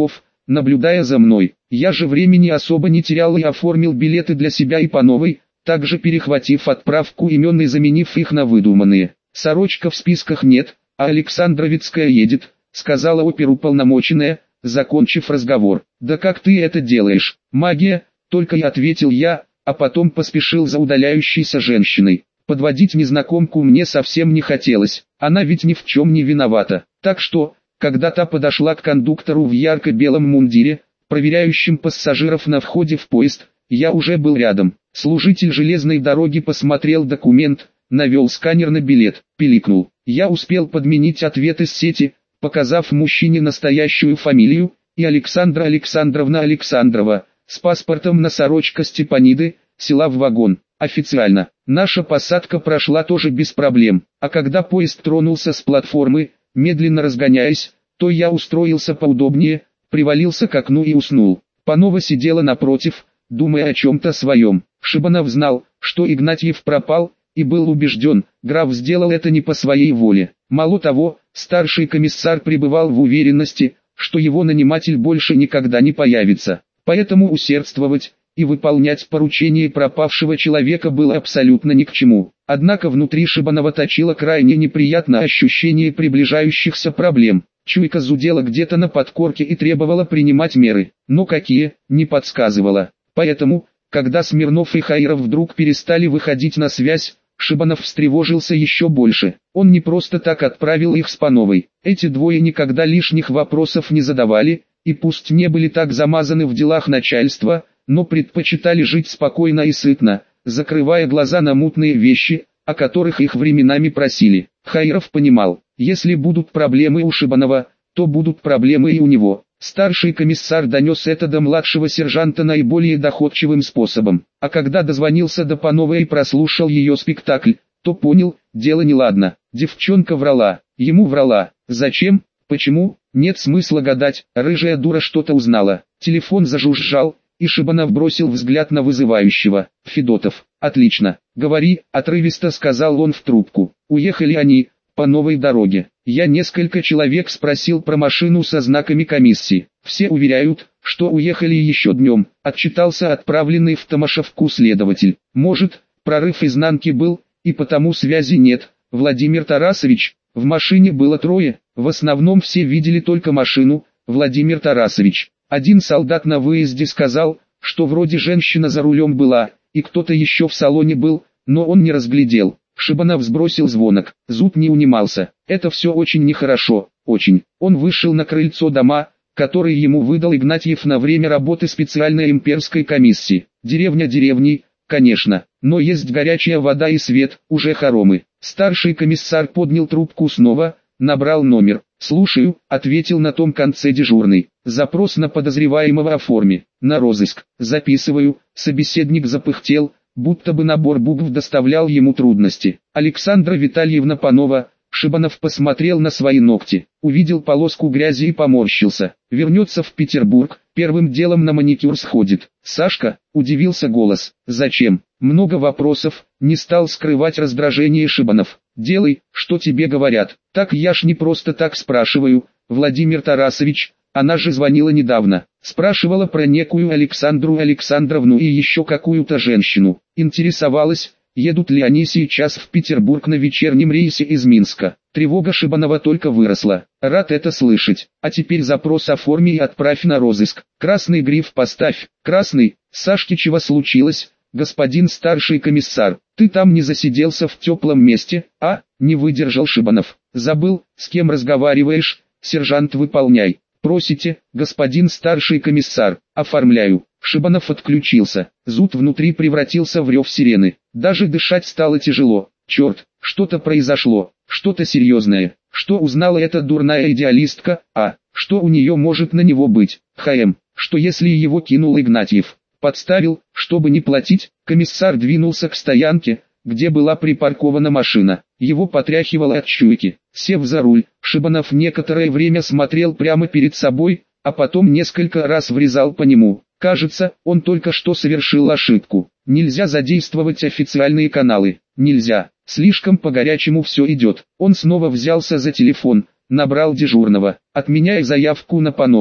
наблюдая за мной. Я же времени особо не терял и оформил билеты для себя и по новой, также перехватив отправку имен и заменив их на выдуманные. Сорочка в списках нет, а Александровицкая едет, сказала оперуполномоченная, закончив разговор. Да как ты это делаешь? Магия, только и ответил я, а потом поспешил за удаляющейся женщиной. Подводить незнакомку мне совсем не хотелось, она ведь ни в чем не виновата. Так что, когда та подошла к кондуктору в ярко-белом мундире, проверяющим пассажиров на входе в поезд, я уже был рядом. Служитель железной дороги посмотрел документ, навел сканер на билет, пиликнул. Я успел подменить ответ из сети, показав мужчине настоящую фамилию, и Александра Александровна Александрова, с паспортом на Сорочка Степаниды, села в вагон. Официально, наша посадка прошла тоже без проблем, а когда поезд тронулся с платформы, медленно разгоняясь, то я устроился поудобнее, привалился к окну и уснул. Панова сидела напротив, думая о чем-то своем. Шибанов знал, что Игнатьев пропал, и был убежден, граф сделал это не по своей воле. Мало того, старший комиссар пребывал в уверенности, что его наниматель больше никогда не появится. Поэтому усердствовать и выполнять поручение пропавшего человека было абсолютно ни к чему. Однако внутри Шибанова точило крайне неприятное ощущение приближающихся проблем. Чуйка зудела где-то на подкорке и требовала принимать меры, но какие, не подсказывала. Поэтому, когда Смирнов и Хаиров вдруг перестали выходить на связь, Шибанов встревожился еще больше. Он не просто так отправил их с Пановой. Эти двое никогда лишних вопросов не задавали, и пусть не были так замазаны в делах начальства, но предпочитали жить спокойно и сытно, закрывая глаза на мутные вещи, о которых их временами просили. Хаиров понимал, если будут проблемы у Шибанова, то будут проблемы и у него. Старший комиссар донес это до младшего сержанта наиболее доходчивым способом, а когда дозвонился до Пановой и прослушал ее спектакль, то понял, дело неладно. Девчонка врала, ему врала. Зачем? Почему? Нет смысла гадать, рыжая дура что-то узнала. Телефон зажужжал, и Шибанов бросил взгляд на вызывающего. Федотов. Отлично. Говори, отрывисто сказал он в трубку. Уехали они, по новой дороге. Я несколько человек спросил про машину со знаками комиссии. Все уверяют, что уехали еще днем, отчитался отправленный в Томашевку следователь. Может, прорыв изнанки был, и потому связи нет. Владимир Тарасович, в машине было трое, в основном все видели только машину. Владимир Тарасович. Один солдат на выезде сказал, что вроде женщина за рулем была, и кто-то еще в салоне был, но он не разглядел. Шибанов сбросил звонок, зуд не унимался. Это все очень нехорошо, очень. Он вышел на крыльцо дома, который ему выдал Игнатьев на время работы специальной имперской комиссии. Деревня деревней, конечно, но есть горячая вода и свет, уже хоромы. Старший комиссар поднял трубку снова, набрал номер. «Слушаю», — ответил на том конце дежурный. «Запрос на подозреваемого о форме, на розыск. Записываю». Собеседник запыхтел, будто бы набор букв доставлял ему трудности. Александра Витальевна Панова. Шибанов посмотрел на свои ногти, увидел полоску грязи и поморщился. Вернется в Петербург, первым делом на маникюр сходит. «Сашка», — удивился голос. «Зачем?» Много вопросов, не стал скрывать раздражение Шибанов. «Делай, что тебе говорят». «Так я ж не просто так спрашиваю, Владимир Тарасович, она же звонила недавно. Спрашивала про некую Александру Александровну и еще какую-то женщину. Интересовалась, едут ли они сейчас в Петербург на вечернем рейсе из Минска». Тревога Шибанова только выросла. «Рад это слышать. А теперь запрос оформи и отправь на розыск. Красный гриф поставь». «Красный? Сашке чего случилось, господин старший комиссар? Ты там не засиделся в теплом месте, а?» Не выдержал Шибанов. «Забыл, с кем разговариваешь? Сержант, выполняй». «Просите, господин старший комиссар?» «Оформляю». Шибанов отключился. Зуд внутри превратился в рев сирены. Даже дышать стало тяжело. Черт, что-то произошло, что-то серьезное. Что узнала эта дурная идеалистка, а что у нее может на него быть? Что если его кинул Игнатьев? Подставил, чтобы не платить? Комиссар двинулся к стоянке, где была припаркована машина. Его потряхивало от чуйки. Сев за руль, Шибанов некоторое время смотрел прямо перед собой, а потом несколько раз врезал по нему. Кажется, он только что совершил ошибку. Нельзя задействовать официальные каналы. Нельзя. Слишком по-горячему все идет. Он снова взялся за телефон, набрал дежурного. «Отменяй заявку на Панову.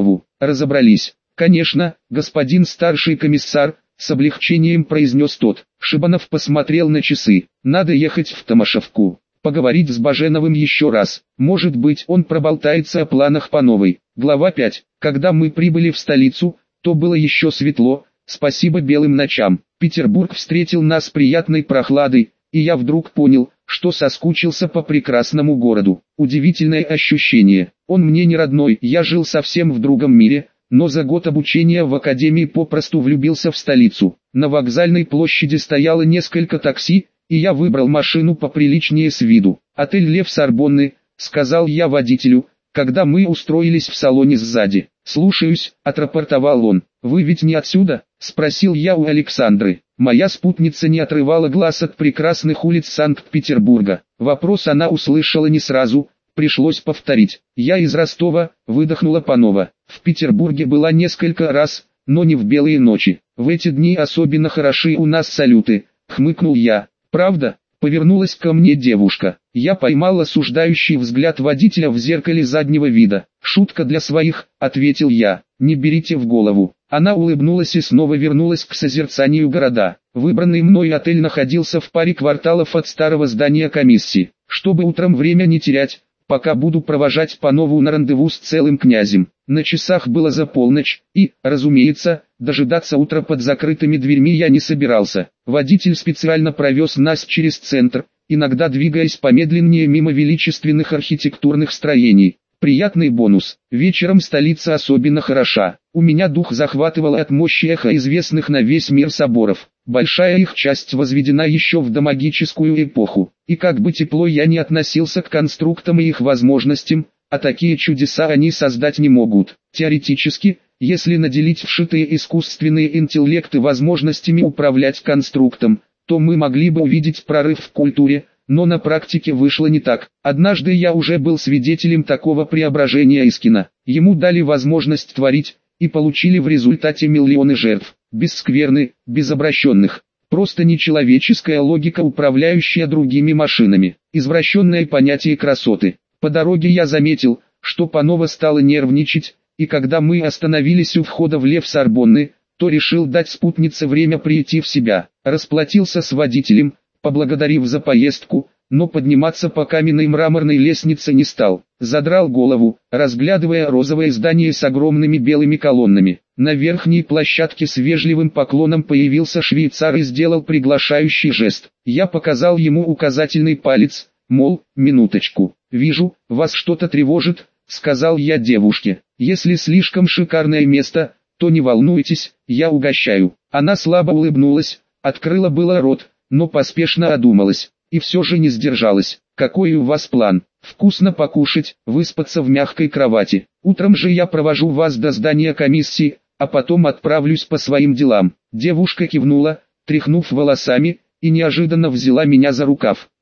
разобрались. Конечно, господин старший комиссар, с облегчением произнес тот. Шибанов посмотрел на часы. Надо ехать в Томашевку. Поговорить с Баженовым еще раз. Может быть, он проболтается о планах по новой. Глава 5. Когда мы прибыли в столицу, то было еще светло, спасибо белым ночам. Петербург встретил нас приятной прохладой, и я вдруг понял, что соскучился по прекрасному городу. Удивительное ощущение. Он мне не родной, я жил совсем в другом мире, но за год обучения в академии попросту влюбился в столицу. На вокзальной площади стояло несколько такси, и я выбрал машину поприличнее с виду. «Отель Лев Сорбонны», — сказал я водителю, когда мы устроились в салоне сзади. «Слушаюсь», — отрапортовал он. «Вы ведь не отсюда?» — спросил я у Александры. Моя спутница не отрывала глаз от прекрасных улиц Санкт-Петербурга. Вопрос она услышала не сразу, пришлось повторить. «Я из Ростова», — выдохнула Панова. «В Петербурге была несколько раз, но не в белые ночи. В эти дни особенно хороши у нас салюты», — хмыкнул я. «Правда?» — повернулась ко мне девушка. Я поймал осуждающий взгляд водителя в зеркале заднего вида. «Шутка для своих», — ответил я. «Не берите в голову». Она улыбнулась и снова вернулась к созерцанию города. Выбранный мной отель находился в паре кварталов от старого здания комиссии. Чтобы утром время не терять, пока буду провожать Панову на рандеву с целым князем. На часах было за полночь, и, разумеется, дожидаться утра под закрытыми дверьми я не собирался. Водитель специально провез нас через центр, иногда двигаясь помедленнее мимо величественных архитектурных строений. Приятный бонус. Вечером столица особенно хороша. У меня дух захватывал от мощи эха известных на весь мир соборов. Большая их часть возведена еще в домагическую эпоху. И как бы тепло я ни относился к конструктам и их возможностям, а такие чудеса они создать не могут. Теоретически, если наделить вшитые искусственные интеллекты возможностями управлять конструктом, то мы могли бы увидеть прорыв в культуре, но на практике вышло не так. Однажды я уже был свидетелем такого преображения Искина. Ему дали возможность творить, и получили в результате миллионы жертв. Без скверны, без обращенных. Просто нечеловеческая логика, управляющая другими машинами. Извращенное понятие красоты. По дороге я заметил, что Панова стала нервничать, и когда мы остановились у входа в Лев Сорбонны, то решил дать спутнице время прийти в себя. Расплатился с водителем, поблагодарив за поездку, но подниматься по каменной мраморной лестнице не стал. Задрал голову, разглядывая розовое здание с огромными белыми колоннами. На верхней площадке с вежливым поклоном появился швейцар и сделал приглашающий жест. Я показал ему указательный палец, мол, минуточку. «Вижу, вас что-то тревожит», — сказал я девушке. «Если слишком шикарное место, то не волнуйтесь, я угощаю». Она слабо улыбнулась, открыла было рот, но поспешно одумалась, и все же не сдержалась. «Какой у вас план?» «Вкусно покушать, выспаться в мягкой кровати. Утром же я провожу вас до здания комиссии, а потом отправлюсь по своим делам». Девушка кивнула, тряхнув волосами, и неожиданно взяла меня за рукав.